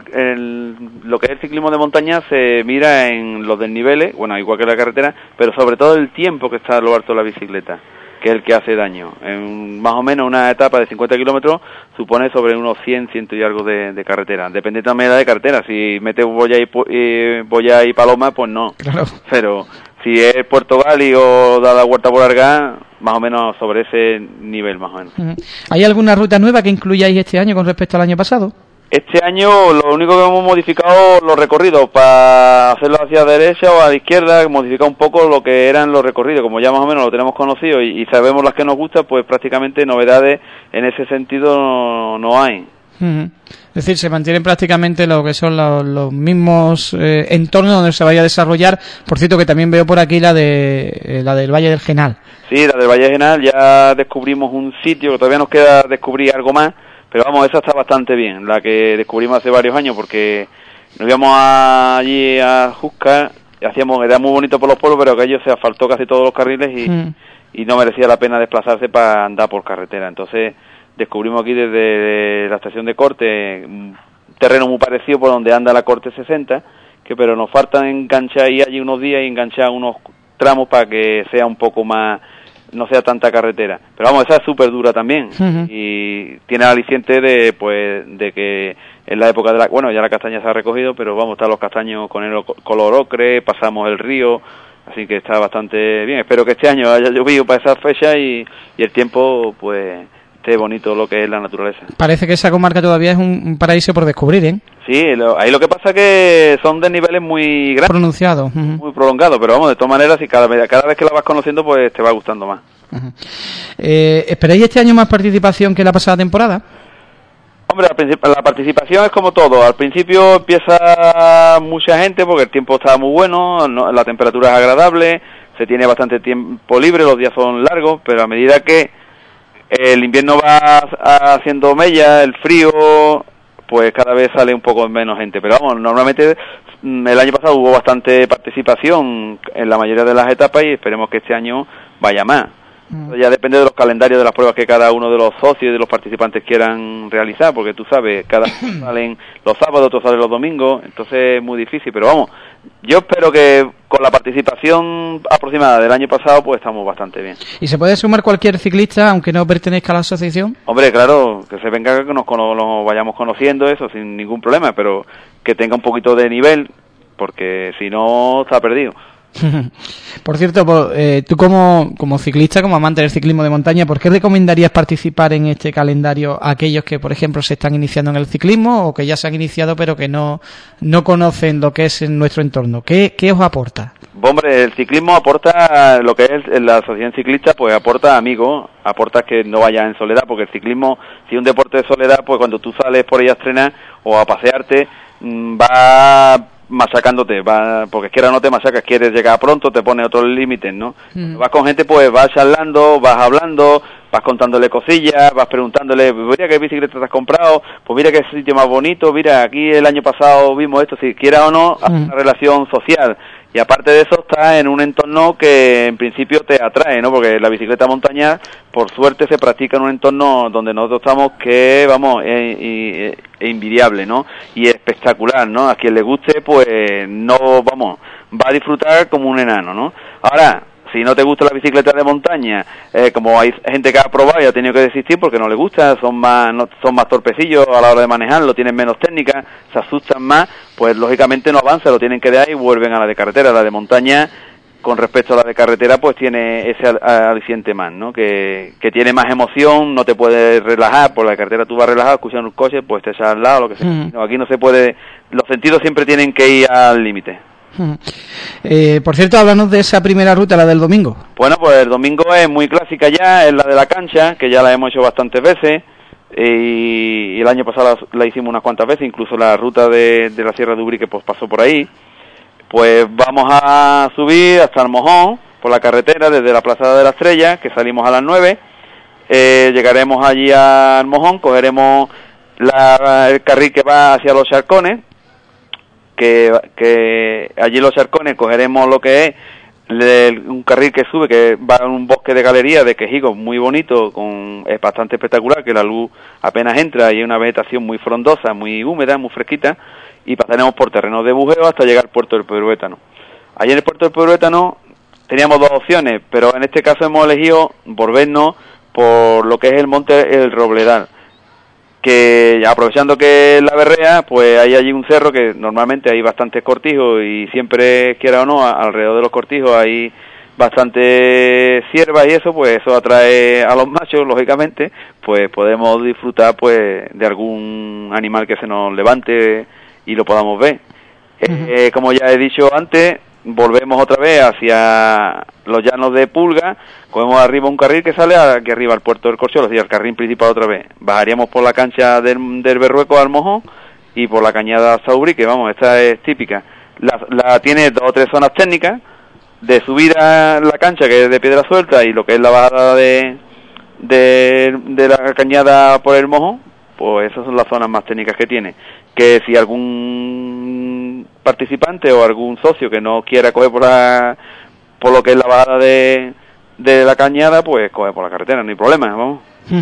lo que es el ciclismo de montaña se mira en los desniveles, bueno, igual que la carretera, pero sobre todo el tiempo que está a lo alto de la bicicleta, que es el que hace daño. En más o menos una etapa de 50 kilómetros supone sobre unos 100 y algo de carretera. Depende también de la de carretera. Si metes Boya y Paloma, pues no. Claro. Pero si es Puerto Gali o da la Huerta por Argá, más o menos sobre ese nivel, más o menos. ¿Hay alguna ruta nueva que incluyáis este año con respecto al año pasado? Este año lo único que hemos modificado los recorridos para hacerlo hacia la derecha o a la izquierda, modificar un poco lo que eran los recorridos, como ya más o menos lo tenemos conocido y sabemos las que nos gustan, pues prácticamente novedades en ese sentido no hay. Es decir, se mantienen prácticamente lo que son los mismos entornos donde se vaya a desarrollar. Por cierto, que también veo por aquí la del Valle del Genal. Sí, la del Valle del Genal, ya descubrimos un sitio, que todavía nos queda descubrir algo más. Pero vamos, esa está bastante bien, la que descubrimos hace varios años, porque nos íbamos allí a Jusca, era muy bonito por los pueblos, pero aquello se asfaltó casi todos los carriles y no merecía la pena desplazarse para andar por carretera. Entonces descubrimos aquí desde la estación de Corte un terreno muy parecido por donde anda la Corte 60, pero nos faltan enganchar y allí unos días y enganchar unos tramos para que sea un poco más, no sea tanta carretera. Pero vamos, esa es súper dura también. Y tiene el aliciente de que en la época ya la castaña se ha recogido, pero vamos, están los castaños con el color ocre, pasamos el río, así que está bastante bien. Espero que este año haya llovido para esa fecha y el tiempo, pues, esté bonito lo que es la naturaleza. Parece que esa comarca todavía es un paraíso por descubrir, ¿eh? Sí, ahí lo que pasa es que son desniveles muy grandes. Pronunciados. Muy prolongados, pero vamos, de todas maneras, y cada vez que la vas conociendo, pues te va gustando más. ¿Esperáis este año más participación que la pasada temporada? Hombre, la participación es como todo. Al principio empieza mucha gente porque el tiempo está muy bueno, la temperatura es agradable, se tiene bastante tiempo libre, los días son largos, pero a medida que el invierno va haciendo mella, el frío, pues cada vez sale un poco menos gente. Pero vamos, normalmente el año pasado hubo bastante participación en la mayoría de las etapas y esperemos que este año vaya más. Ya depende de los calendarios de las pruebas que cada uno de los socios y de los participantes quieran realizar, porque tú sabes, cada uno salen los sábados, otros salen los domingos, entonces es muy difícil. Pero vamos, yo espero que con la participación aproximada del año pasado, pues estamos bastante bien. ¿Y se puede sumar cualquier ciclista, aunque no pertenezca a la asociación? Hombre, claro, que se venga, que nos vayamos conociendo, eso sin ningún problema, pero que tenga un poquito de nivel, porque si no, está perdido. Por cierto, tú como ciclista, como amante del ciclismo de montaña, ¿por qué recomendarías participar en este calendario a aquellos que, por ejemplo, se están iniciando en el ciclismo o que ya se han iniciado pero que no conocen lo que es en nuestro entorno? ¿Qué os aporta? Hombre, el ciclismo aporta lo que es la asociación ciclista, pues aporta amigos, aporta que no vayas en soledad, porque el ciclismo, si es un deporte de soledad, pues cuando tú sales por ahí a estrenar o a pasearte, va machacándote, porque quiera no te machacas, quieres llegar pronto, te pone otros límites, ¿no? Vas con gente, pues vas charlando, vas hablando, vas contándole cosillas, vas preguntándole, mira qué bicicleta te has comprado, pues mira qué sitio más bonito, mira, aquí el año pasado vimos esto, si quiera o no, hace una relación social. Y aparte de eso, está en un entorno que en principio te atrae, ¿no? Porque la bicicleta montaña, por suerte, se practica en un entorno donde nosotros estamos que, vamos, es invidiable, ¿no? Y espectacular, ¿no? A quien le guste, pues, no, vamos, va a disfrutar como un enano, ¿no? Ahora, si no te gusta la bicicleta de montaña, como hay gente que ha probado y ha tenido que desistir porque no le gusta, son más torpecillos a la hora de manejarlo, tienen menos técnica, se asustan más, pues lógicamente no avanza, lo tienen que dejar y vuelven a la de carretera. La de montaña, con respecto a la de carretera, pues tiene ese aliciente más, ¿no? Que tiene más emoción, no te puedes relajar, por la de carretera tú vas relajado, escuchando un coche, pues te echas al lado, lo que sea. No, aquí no se puede, los sentidos siempre tienen que ir al límite. Por cierto, háblanos de esa primera ruta, la del domingo. Bueno, pues el domingo es muy clásica ya, es la de la cancha, que ya la hemos hecho bastantes veces, y el año pasado la hicimos unas cuantas veces, incluso la ruta de la Sierra de Ubrique pues pasó por ahí. Pues vamos a subir hasta el Mojón, por la carretera, desde la Plaza de la Estrella, que salimos a las 9, llegaremos allí al Mojón, cogeremos el carril que va hacia los Charcones, que allí los Charcones cogeremos lo que es un carril que sube, que va a un bosque de galería de quejigos muy bonito, es bastante espectacular, que la luz apenas entra y hay una vegetación muy frondosa, muy húmeda, muy fresquita, y pasaremos por terrenos de bujeo hasta llegar al puerto del Pedruétano. Allí en el puerto del Pedruétano teníamos dos opciones, pero en este caso hemos elegido volvernos por lo que es el monte El Robledal, que aprovechando que la berrea, pues hay allí un cerro que normalmente hay bastantes cortijos y siempre, quiera o no, alrededor de los cortijos hay bastante ciervas y eso, pues eso atrae a los machos, lógicamente, pues podemos disfrutar pues de algún animal que se nos levante y lo podamos ver. Como ya he dicho antes, volvemos otra vez hacia los llanos de Pulga, cogemos arriba un carril que sale aquí arriba al puerto del Corchollo, hacia el carril principal otra vez. Bajaríamos por la cancha del Berrueco al Mojón y por la cañada hasta Ubrique, vamos, esta es típica. La tiene 2 o 3 zonas técnicas, de subida la cancha que es de piedra suelta y lo que es la bajada de la cañada por el Mojón, pues esas son las zonas más técnicas que tiene. Que si algún participante o algún socio que no quiera coger por lo que es la bajada de la cañada, pues coge por la carretera, no hay problema, vamos.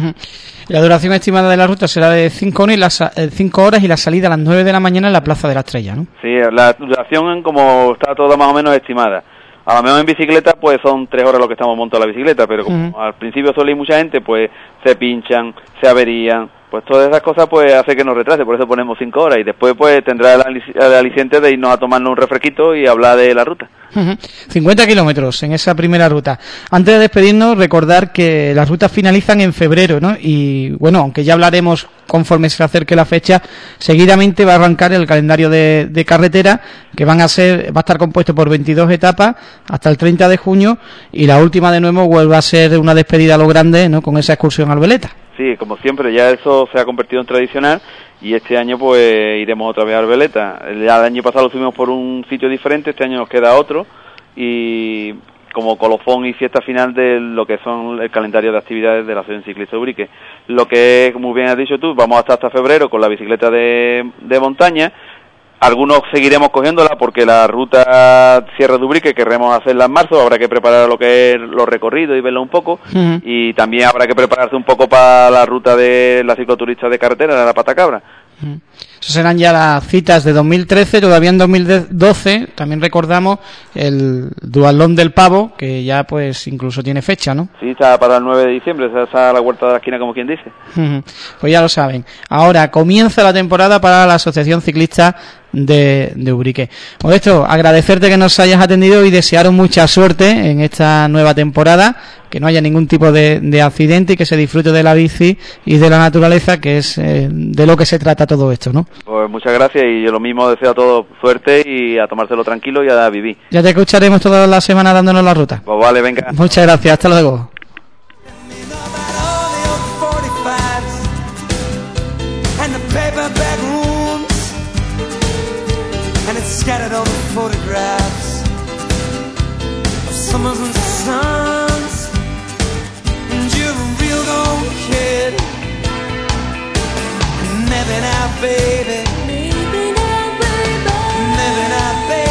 La duración estimada de la ruta será de 5 horas y la salida a las 9 de la mañana en la Plaza de la Estrella, ¿no? Sí, la duración como está toda más o menos estimada. A lo mejor en bicicleta pues son 3 horas lo que estamos montando la bicicleta, pero como al principio suele ir mucha gente, pues se pinchan, se averían, pues todas esas cosas pues hace que nos retrase, por eso ponemos 5 horas y después pues tendrá el aliciente de irnos a tomarnos un refresquito y hablar de la ruta. 50 kilómetros en esa primera ruta. Antes de despedirnos, recordar que las rutas finalizan en febrero, ¿no? Y bueno, aunque ya hablaremos conforme se acerque la fecha, seguidamente va a arrancar el calendario de carretera, que va a estar compuesto por 22 etapas hasta el 30 de junio, y la última de nuevo vuelve a ser una despedida a lo grande, ¿no? Con esa excursión al Veleta. Sí, como siempre, ya eso se ha convertido en tradicional y este año pues iremos otra vez al Veleta. Ya el año pasado lo subimos por un sitio diferente, este año nos queda otro y como colofón y fiesta final de lo que son el calendario de actividades de la Asociación Ciclista Ubrique. Lo que, como bien has dicho tú, vamos hasta febrero con la bicicleta de montaña. Algunos seguiremos cogiéndola porque la ruta Sierra de Ubrique querremos hacerla en marzo, habrá que preparar lo que es los recorridos y verlo un poco, y también habrá que prepararse un poco para la ruta de la cicloturista de carretera, de la Patacabra. Eso serán ya las citas de 2013, todavía en 2012 también recordamos el Duatlón del Pavo, que ya pues incluso tiene fecha, ¿no? Sí, está para el 9 de diciembre, está a la vuelta de la esquina como quien dice. Pues ya lo saben. Ahora comienza la temporada para la Asociación Ciclista de Ubrique. Modesto, agradecerte que nos hayas atendido y desearos mucha suerte en esta nueva temporada, que no haya ningún tipo de accidente y que se disfrute de la bici y de la naturaleza, que es de lo que se trata todo esto, ¿no? Pues muchas gracias y yo lo mismo deseo a todos suerte y a tomárselo tranquilo y a vivir. Ya te escucharemos toda la semana dándonos la ruta. Pues vale, venga. Muchas gracias, hasta luego. Scattered all the photographs of summers and suns, and you're a real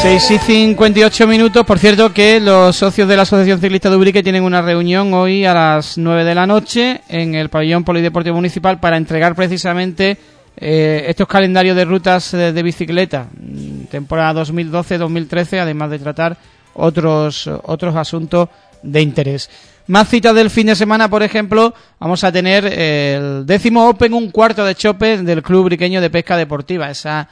6:58. Por cierto que los socios de la Asociación Ciclista de Ubrique tienen una reunión hoy a las 9 de la noche en el pabellón polideportivo municipal para entregar precisamente estos calendarios de rutas de bicicleta, temporada 2012-2013, además de tratar otros asuntos de interés. Más citas del fin de semana, por ejemplo, vamos a tener el 10º Open, un cuarto de chope del Club Ubriqueño de Pesca Deportiva, esa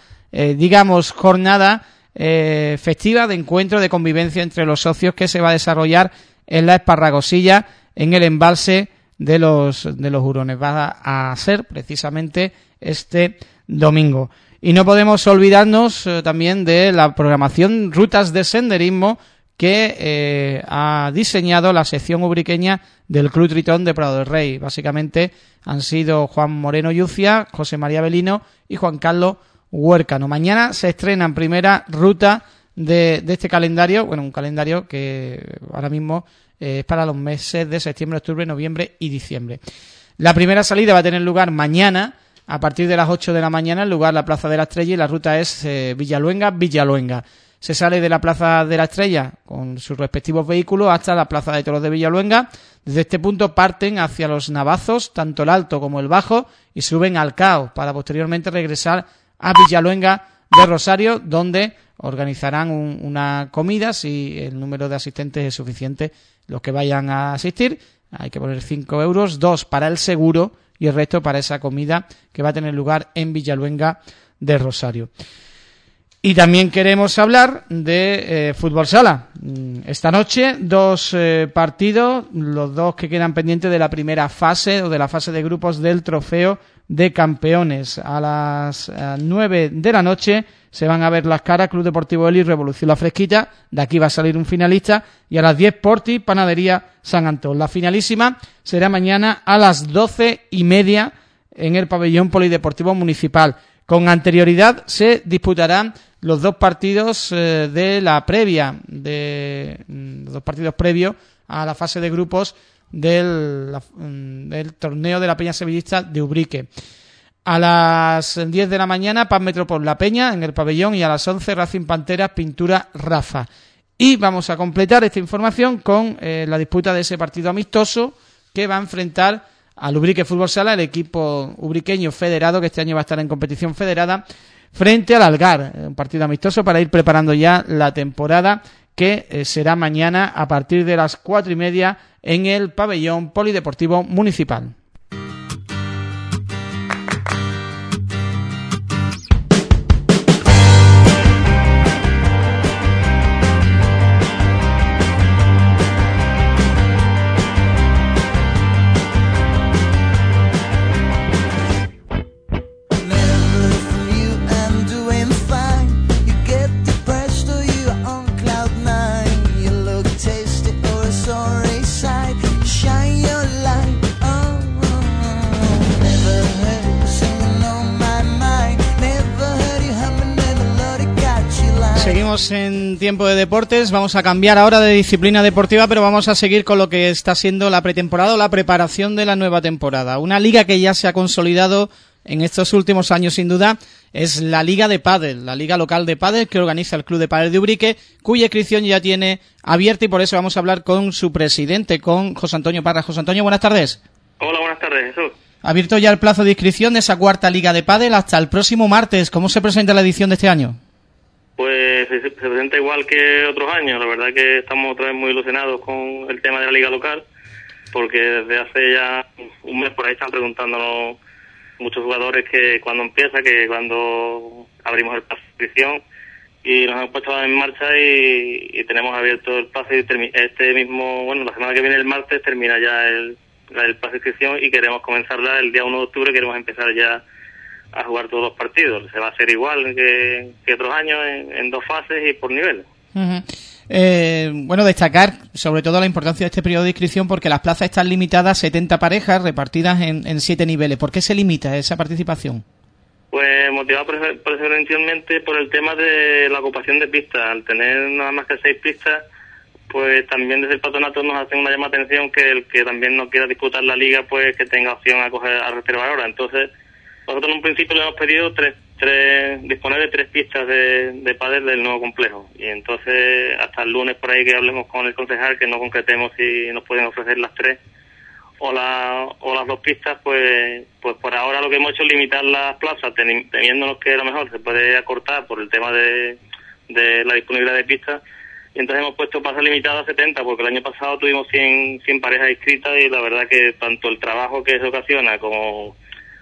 jornada festiva de encuentro, de convivencia entre los socios que se va a desarrollar en la Esparragosilla, en el embalse de los Hurones. Va a ser precisamente este domingo. Y no podemos olvidarnos también de la programación Rutas de Senderismo que ha diseñado la sección ubriqueña del Club Tritón de Prado del Rey. Básicamente han sido Juan Moreno Yucia, José María Belino y Juan Carlos Huércano. Mañana se estrena en primera ruta de este calendario, un calendario que ahora mismo es para los meses de septiembre, octubre, noviembre y diciembre. La primera salida va a tener lugar mañana a partir de las 8 de la mañana, en lugar la Plaza de la Estrella, y la ruta es Villaluenga. Se sale de la Plaza de la Estrella con sus respectivos vehículos hasta la Plaza de Toros de Villaluenga. Desde este punto parten hacia los Navazos, tanto el alto como el bajo, y suben al Cao para posteriormente regresar a Villaluenga de Rosario, donde organizarán una comida si el número de asistentes es suficiente, los que vayan a asistir. Hay que poner 5 euros, 2 para el seguro y el resto para esa comida que va a tener lugar en Villaluenga de Rosario. Y también queremos hablar de fútbol sala. Esta noche 2 partidos, los 2 que quedan pendientes de la primera fase o de la fase de grupos del Trofeo de Campeones. A las 9 de la noche se van a ver las caras Club Deportivo Eli y Revolución La Fresquita. De aquí va a salir un finalista. Y a las 10 Porti, Panadería San Antón. La finalísima será mañana a las 12:30 en el pabellón polideportivo municipal. Con anterioridad se disputarán los 2 partidos de la previa, los 2 partidos previos a la fase de grupos del torneo de la Peña Sevillista de Ubrique. A las 10 de la mañana, Paz Metropol La Peña en el pabellón, y a las 11 Racing Panteras Pintura Rafa. Y vamos a completar esta información con la disputa de ese partido amistoso que va a enfrentar al Ubrique Fútbol Sala, el equipo ubriqueño federado, que este año va a estar en competición federada, frente al Algar, un partido amistoso para ir preparando ya la temporada que será mañana a partir de las 4:30 en el pabellón polideportivo municipal. Seguimos en tiempo de deportes, vamos a cambiar ahora de disciplina deportiva, pero vamos a seguir con lo que está siendo la pretemporada o la preparación de la nueva temporada. Una liga que ya se ha consolidado en estos últimos años, sin duda, es la Liga de Pádel, la Liga Local de Pádel que organiza el Club de Pádel de Ubrique, cuya inscripción ya tiene abierta, y por eso vamos a hablar con su presidente, con José Antonio Parra. José Antonio, buenas tardes. Hola, buenas tardes, Jesús. Ha abierto ya el plazo de inscripción de esa cuarta Liga de Pádel hasta el próximo martes. ¿Cómo se presenta la edición de este año? Pues se presenta igual que otros años. La verdad que estamos otra vez muy ilusionados con el tema de la liga local, porque desde hace ya un mes por ahí están preguntándonos muchos jugadores que cuando empieza, que cuando abrimos el plazo de inscripción, y nos hemos puesto en marcha y tenemos abierto el plazo, y la semana que viene, el martes, termina ya el plazo de inscripción, y queremos comenzarla el día 1 de octubre, queremos empezar ya a jugar todos los partidos. Se va a hacer igual que otros años, en 2 fases y por niveles. Destacar sobre todo la importancia de este periodo de inscripción, porque las plazas están limitadas a 70 parejas repartidas en 7 niveles. ¿Por qué se limita esa participación? Pues motivado preferencialmente por el tema de la ocupación de pistas. Al tener nada más que 6 pistas, pues también desde el patronato nos hacen una llamada de atención que el que también no quiera disputar la liga, pues que tenga opción a reservar ahora. Entonces, nosotros en un principio le hemos pedido tres disponer de 3 pistas de pádel del nuevo complejo. Y entonces, hasta el lunes por ahí que hablemos con el concejal, que no concretemos si nos pueden ofrecer las 3 o las 2 pistas, pues por ahora lo que hemos hecho es limitar las plazas, temiéndonos que a lo mejor se puede acortar por el tema de la disponibilidad de pistas. Y entonces hemos puesto plazas limitadas a 70, porque el año pasado tuvimos 100 parejas inscritas, y la verdad que tanto el trabajo que eso ocasiona como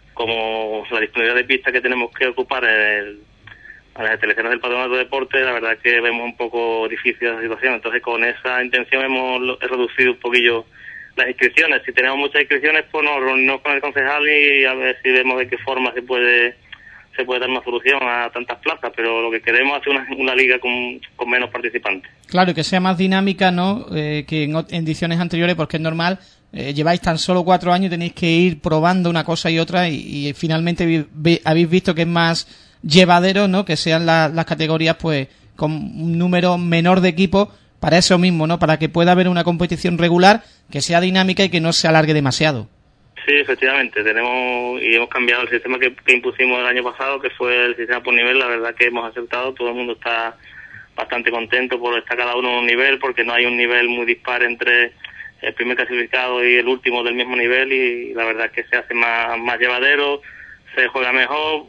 la disponibilidad de pistas que tenemos que ocupar a las instalaciones del Patronato de Deportes, la verdad que vemos un poco difícil la situación. Entonces, con esa intención hemos reducido un poquillo las inscripciones. Si tenemos muchas inscripciones, pues nos reunimos con el concejal y a ver si vemos de qué forma se puede dar una solución a tantas plazas, pero lo que queremos es hacer una liga con menos participantes. Claro, y que sea más dinámica, ¿no? Que en ediciones anteriores, porque es normal, lleváis tan solo 4 años y tenéis que ir probando una cosa y otra, y finalmente habéis visto que es más llevadero, ¿no? Que sean las categorías, pues, con un número menor de equipos, para eso mismo, ¿no? Para que pueda haber una competición regular, que sea dinámica y que no se alargue demasiado. Sí, efectivamente, hemos cambiado el sistema que impusimos el año pasado, que fue el sistema por nivel. La verdad que hemos aceptado, todo el mundo está bastante contento por estar cada uno en un nivel, porque no hay un nivel muy dispar entre el primer clasificado y el último del mismo nivel, y la verdad que se hace más llevadero, se juega mejor,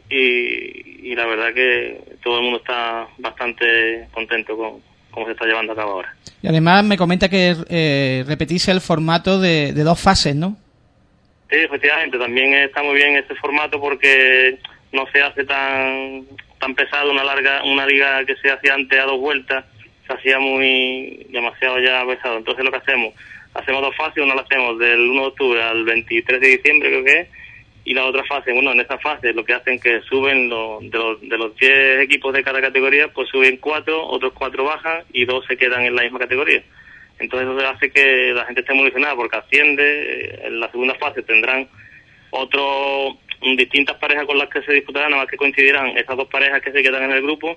y la verdad que todo el mundo está bastante contento con cómo se está llevando a cabo ahora. Y además me comenta que repetís el formato de 2 fases, ¿no? Sí, efectivamente, también está muy bien este formato porque no se hace tan pesado una liga que se hacía antes a 2 vueltas, se hacía demasiado ya pesado. Entonces lo que hacemos 2 fases, una la hacemos del 1 de octubre al 23 de diciembre, creo que es, y la otra fase, en esta fase lo que hacen que suben de los 10 equipos de cada categoría, pues suben 4, otros 4 bajan y 2 se quedan en la misma categoría. Entonces eso hace que la gente esté muy ilusionada porque asciende. En la segunda fase tendrán distintas parejas con las que se disputarán, nada más que coincidirán esas 2 parejas que se quedan en el grupo,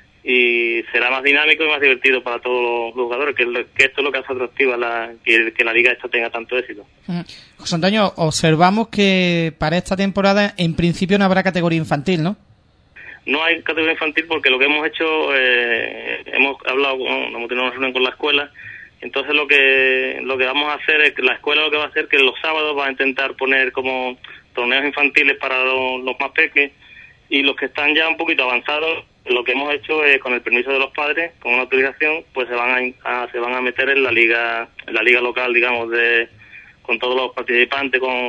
y será más dinámico y más divertido para todos los jugadores, que esto es lo que hace atractiva que la liga esta tenga tanto éxito. José Antonio, observamos que para esta temporada en principio no habrá categoría infantil, ¿no? No hay categoría infantil porque lo que hemos hecho, hemos tenido una reunión con la escuela. Entonces lo que vamos a hacer es que la escuela lo que va a hacer que los sábados va a intentar poner como torneos infantiles para los más pequeños, y los que están ya un poquito avanzados, lo que hemos hecho es, con el permiso de los padres, con una autorización, pues se van a meter en la liga local, digamos, con todos los participantes, con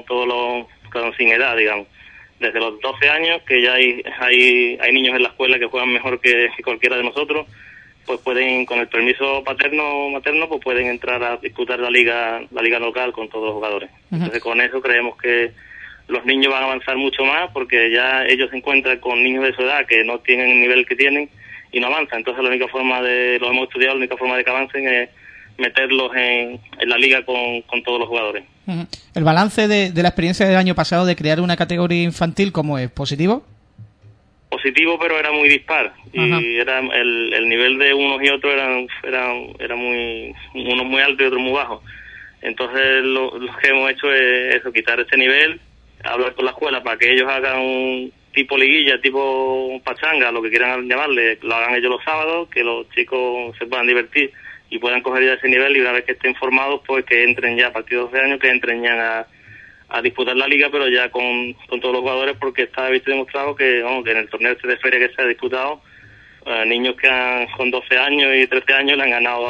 sin edad, digamos. Desde los 12 años, que ya hay niños en la escuela que juegan mejor que cualquiera de nosotros, pues pueden, con el permiso materno, pues pueden entrar a disputar la liga local con todos los jugadores. Entonces con eso creemos que los niños van a avanzar mucho más, porque ya ellos se encuentran con niños de su edad que no tienen el nivel que tienen y no avanzan. Entonces la única forma lo hemos estudiado, la única forma de que avancen es meterlos en la liga con todos los jugadores. ¿El balance de la experiencia del año pasado de crear una categoría infantil, cómo es? ¿Positivo? Positivo, pero era muy dispar. Y era el nivel de unos y otros era muy, unos muy altos y otros muy bajos. Entonces lo que hemos hecho es eso, quitar ese nivel, hablar con la escuela para que ellos hagan un tipo liguilla, tipo pachanga, lo que quieran llamarle, lo hagan ellos los sábados, que los chicos se puedan divertir y puedan coger ya ese nivel, y una vez que estén formados, pues que entren ya a partir de 12 años, que entren ya a disputar la liga, pero ya con todos los jugadores, porque está visto y demostrado que en el torneo de feria que se ha disputado, niños que con 12 años y 13 años le han ganado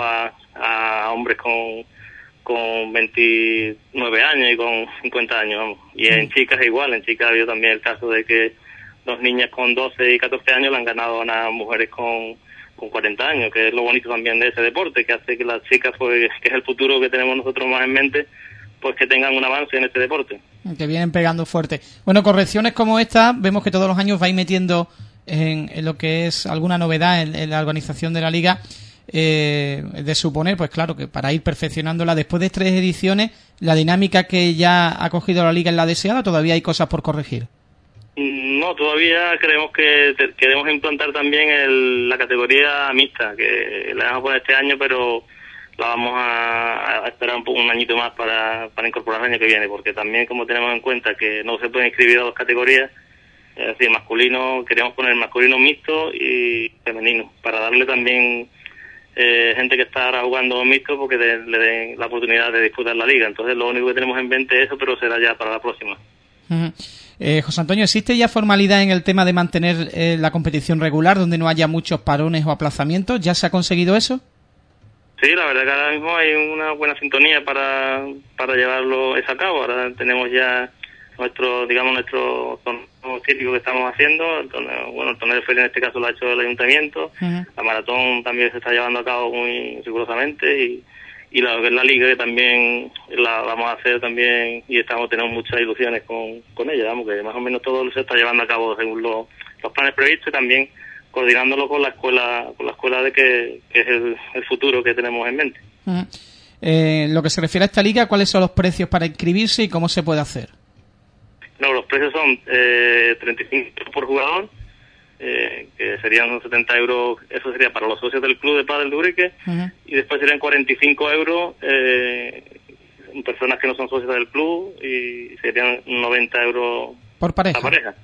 a hombres con 29 años y con 50 años, vamos. Y en chicas igual, en chicas ha habido también el caso de que 2 niñas con 12 y 14 años le han ganado a mujeres con 40 años, que es lo bonito también de ese deporte, que hace que las chicas, pues, que es el futuro que tenemos nosotros más en mente, pues que tengan un avance en este deporte. Que vienen pegando fuerte. Bueno, correcciones como esta, vemos que todos los años vais metiendo en lo que es alguna novedad en la organización de la liga, de suponer, pues claro, que para ir perfeccionándola después de 3 ediciones, la dinámica que ya ha cogido la liga es la deseada, ¿todavía hay cosas por corregir? No, todavía creemos que queremos implantar también la categoría mixta, que la vamos a poner este año, pero la vamos a esperar un añito más para incorporar el año que viene, porque también, como tenemos en cuenta que no se pueden inscribir a 2 categorías, Es decir, masculino, queríamos poner masculino mixto y femenino, para darle también gente que está ahora jugando mixto, porque le den la oportunidad de disputar la liga. Entonces lo único que tenemos en mente es eso, pero será ya para la próxima. José Antonio, ¿existe ya formalidad en el tema de mantener la competición regular, donde no haya muchos parones o aplazamientos? ¿Ya se ha conseguido eso? Sí, la verdad que ahora mismo hay una buena sintonía para llevarlo eso a cabo. Ahora tenemos ya nuestro torneo típico que estamos haciendo. El torneo de feria en este caso lo ha hecho el ayuntamiento. La maratón también se está llevando a cabo muy rigurosamente, y la liga, que también la vamos a hacer también, y tenemos muchas ilusiones con ella, vamos, que más o menos todo se está llevando a cabo según los planes previstos, y también coordinándolo con la escuela de que es el futuro que tenemos en mente. Lo que se refiere a esta liga, ¿cuáles son los precios para inscribirse y cómo se puede hacer? No, los precios son 35 euros por jugador, que serían unos 70 euros, eso sería para los socios del club de pádel de Ubrique, y después serían 45 euros personas que no son socios del club, y serían 90 euros por pareja. La pareja.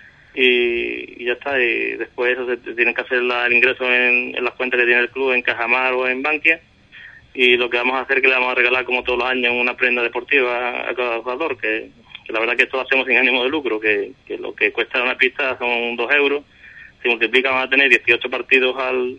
Y ya está, y después eso tienen que hacer el ingreso en las cuentas que tiene el club en Cajamar o en Bankia, y lo que vamos a hacer es que le vamos a regalar, como todos los años, una prenda deportiva a cada jugador, que la verdad que esto lo hacemos sin ánimo de lucro, que lo que cuesta una pista son 2 euros, se multiplica, van a tener 18 partidos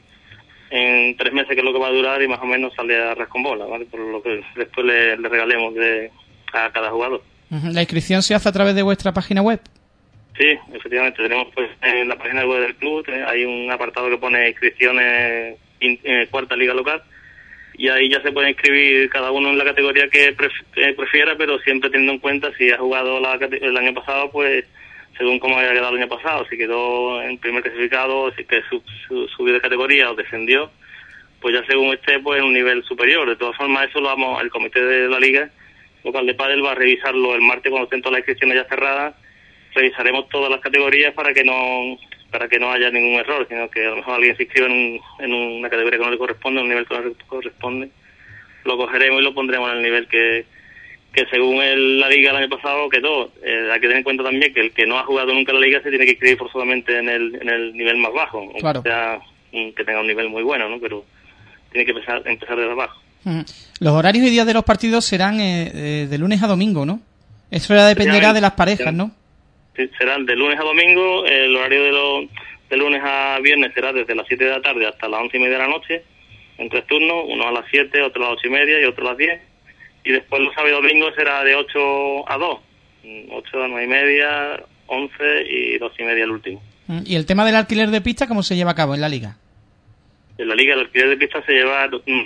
en 3 meses, que es lo que va a durar, y más o menos sale a ras con bola, ¿vale? Por lo que después le regalemos a cada jugador. ¿La inscripción se hace a través de vuestra página web? Sí, efectivamente, tenemos pues en la página web del club hay un apartado que pone inscripciones cuarta liga local, y ahí ya se puede inscribir cada uno en la categoría que prefiera, pero siempre teniendo en cuenta si ha jugado el año pasado, pues según cómo haya quedado el año pasado, si quedó en primer clasificado, si que subió de categoría o descendió, pues ya según esté pues en un nivel superior. De todas formas, eso el comité de la liga local de pádel va a revisarlo el martes cuando estén todas las inscripciones ya cerradas. Revisaremos todas las categorías para que no haya ningún error, sino que a lo mejor alguien se inscriba en una categoría que no le corresponde, en un nivel que no le corresponde, lo cogeremos y lo pondremos en el nivel que según la liga el año pasado quedó. Hay que tener en cuenta también que el que no ha jugado nunca en la liga se tiene que inscribir forzosamente en el nivel más bajo, claro. O sea, que tenga un nivel muy bueno, ¿no? Pero tiene que empezar desde abajo. Los horarios y días de los partidos serán de lunes a domingo, ¿no? Eso ya dependerá de las parejas, ¿no? Sí, serán de lunes a domingo. El horario de lunes a viernes será desde las 7 de la tarde hasta las 11:30 de la noche, en 3 turnos, uno a las 7, otro a las 8:30 y otro a las 10. Y después los sábados y domingos será de 8 a 2, 8 a 9:30, 11 y 2:30 el último. ¿Y el tema del alquiler de pista cómo se lleva a cabo en la liga? En la liga el alquiler de pista se lleva,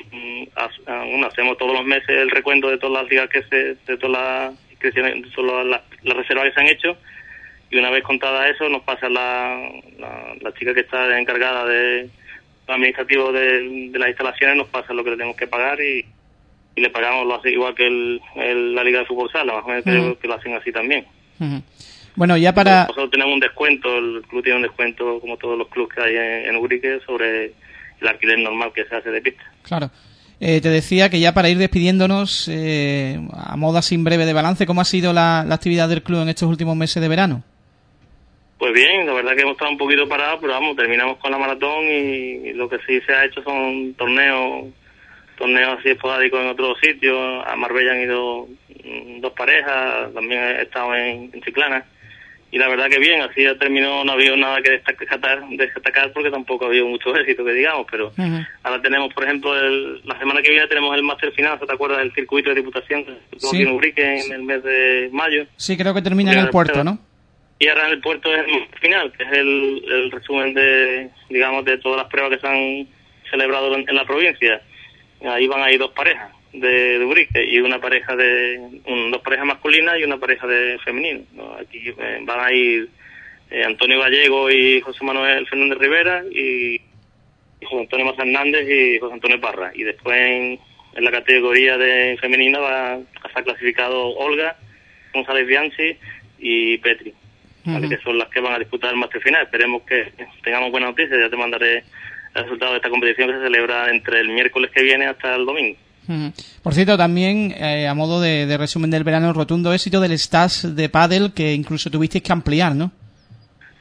hacemos todos los meses el recuento de todas las ligas de todas las inscripciones, de todas las reservas que se han hecho, y una vez contada eso nos pasa la chica que está encargada de administrativo de las instalaciones, nos pasa lo que le tenemos que pagar, y le pagamos, lo hace igual que la liga de fútbol sala, más o menos creo que lo hacen así también. Bueno, ya para... Nosotros tenemos un descuento, el club tiene un descuento, como todos los clubes que hay en Ubrique, sobre el alquiler normal que se hace de pista. Claro. Te decía que ya para ir despidiéndonos, a modo así breve de balance, ¿cómo ha sido la actividad del club en estos últimos meses de verano? Pues bien, la verdad que hemos estado un poquito parados, pero vamos, terminamos con la maratón, y lo que sí se ha hecho son torneos así esporádicos en otros sitios. A Marbella han ido 2 parejas, también he estado en Chiclana, y la verdad que bien, así ya terminó, no ha habido nada que destacar porque tampoco ha habido mucho éxito, que digamos, pero ahora tenemos, por ejemplo, la semana que viene tenemos el máster final, ¿te acuerdas del circuito de Diputación que sí, en Ubrique en el mes de mayo? Sí, creo que termina en el puerto, ¿no? Y ahora en el puerto es el final, que es el resumen de todas las pruebas que se han celebrado en la provincia. Ahí van a ir 2 parejas de Ubrique y una pareja 2 parejas masculinas y una pareja de femenino, ¿no? Aquí van a ir Antonio Gallego y José Manuel Fernández Rivera, y José Antonio Maza Hernández y José Antonio Parra. Y después en la categoría de femenina va a estar clasificado Olga González Bianchi y Petri, ¿vale? Que son las que van a disputar el máster final. Esperemos que tengamos buenas noticias. Ya te mandaré el resultado de esta competición, que se celebra entre el miércoles que viene hasta el domingo. Por cierto, también a modo de resumen del verano, el rotundo éxito del Stas de pádel, que incluso tuvisteis que ampliar, ¿no?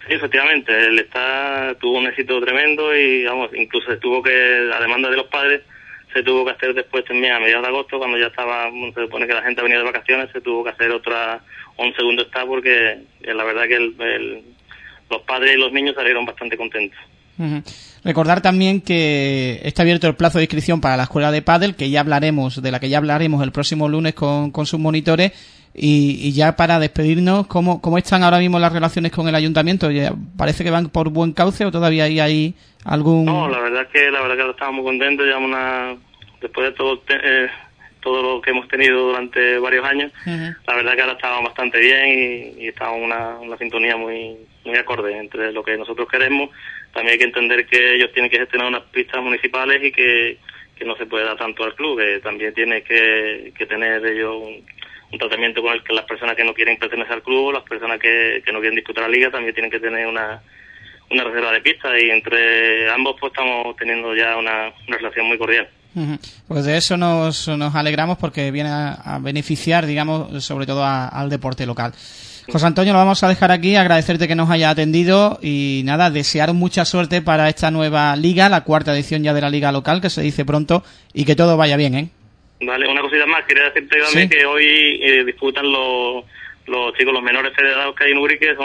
Sí, efectivamente, él tuvo un éxito tremendo y, vamos, incluso a demanda de los padres, se tuvo que hacer después también a mediados de agosto, cuando ya se supone que la gente venía de vacaciones, se tuvo que hacer un segundo stop, porque la verdad que los padres y los niños salieron bastante contentos. Uh-huh. Recordar también que está abierto el plazo de inscripción para la escuela de pádel, de la que ya hablaremos el próximo lunes con sus monitores. Y ya para despedirnos, ¿cómo están ahora mismo las relaciones con el ayuntamiento? ¿Parece que van por buen cauce o todavía hay ahí algún...? No, la verdad que estamos muy contentos. Después de todo lo que hemos tenido durante varios años, uh-huh, la verdad que ahora estamos bastante bien y estamos en una sintonía muy acorde entre lo que nosotros queremos. También hay que entender que ellos tienen que gestionar unas pistas municipales y que no se puede dar tanto al club, que también tiene que tener ellos un tratamiento con las personas que no quieren pertenecer al club, las personas que no quieren disputar la liga, también tienen que tener una reserva de pistas, y entre ambos pues estamos teniendo ya una relación muy cordial. Uh-huh. Pues de eso nos alegramos, porque viene a beneficiar, digamos, sobre todo al deporte local. José Antonio, lo vamos a dejar aquí, agradecerte que nos haya atendido y nada, desear mucha suerte para esta nueva liga, la 4ª edición ya de la liga local, que se dice pronto, y que todo vaya bien, ¿eh? Vale, una cosita más, quería decirte también, ¿sí?, que hoy disputan los chicos, los menores federados que hay en Ubrique,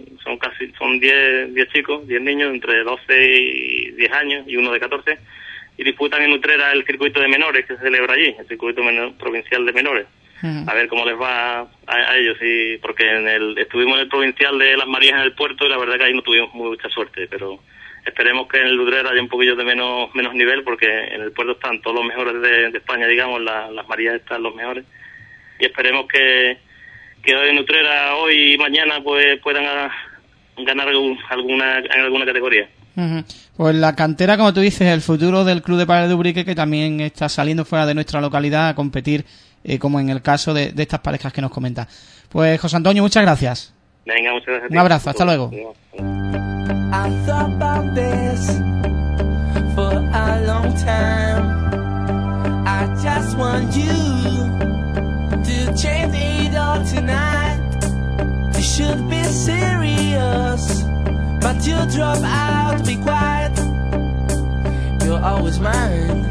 son 10 chicos, 10 niños entre 12 y 10 años y uno de 14, y disputan en Utrera el circuito de menores que se celebra allí, el circuito provincial de menores. Uh-huh. A ver cómo les va a ellos, y porque estuvimos en el provincial de Las Marías en el puerto y la verdad que ahí no tuvimos mucha suerte, pero esperemos que en el Utrera haya un poquillo de menos nivel, porque en el puerto están todos los mejores de España, digamos, Las Marías están los mejores, y esperemos que hoy en Utrera, hoy y mañana, pues puedan ganar en alguna categoría. Uh-huh. Pues la cantera, como tú dices, el futuro del Club de Pádel de Ubrique, que también está saliendo fuera de nuestra localidad a competir, como en el caso de estas parejas que nos comenta. Pues José Antonio, muchas gracias. Venga, muchas gracias. Un abrazo, hasta luego. I thought about this for a long time. I just want you to change it all tonight. You should be serious, but you drop out to be quiet. You're always mine.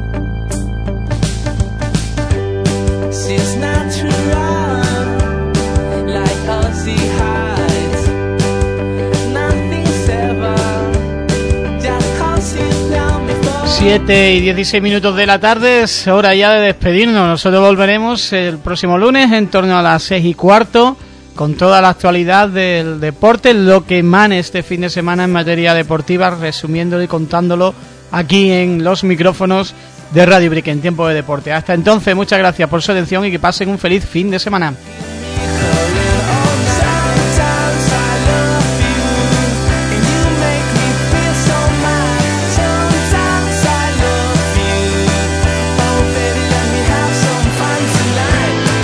She's natural, like Aussie hides. Nothing's ever just cause you down before. 7:16 de la tarde, es hora ya de despedirnos. Nosotros volveremos el próximo lunes en torno a las 6:15 con toda la actualidad del deporte, lo que emane este fin de semana en materia deportiva, resumiéndolo y contándolo aquí en los micrófonos de Radio Ubrique en Tiempo de Deporte. Hasta entonces, muchas gracias por su atención y que pasen un feliz fin de semana.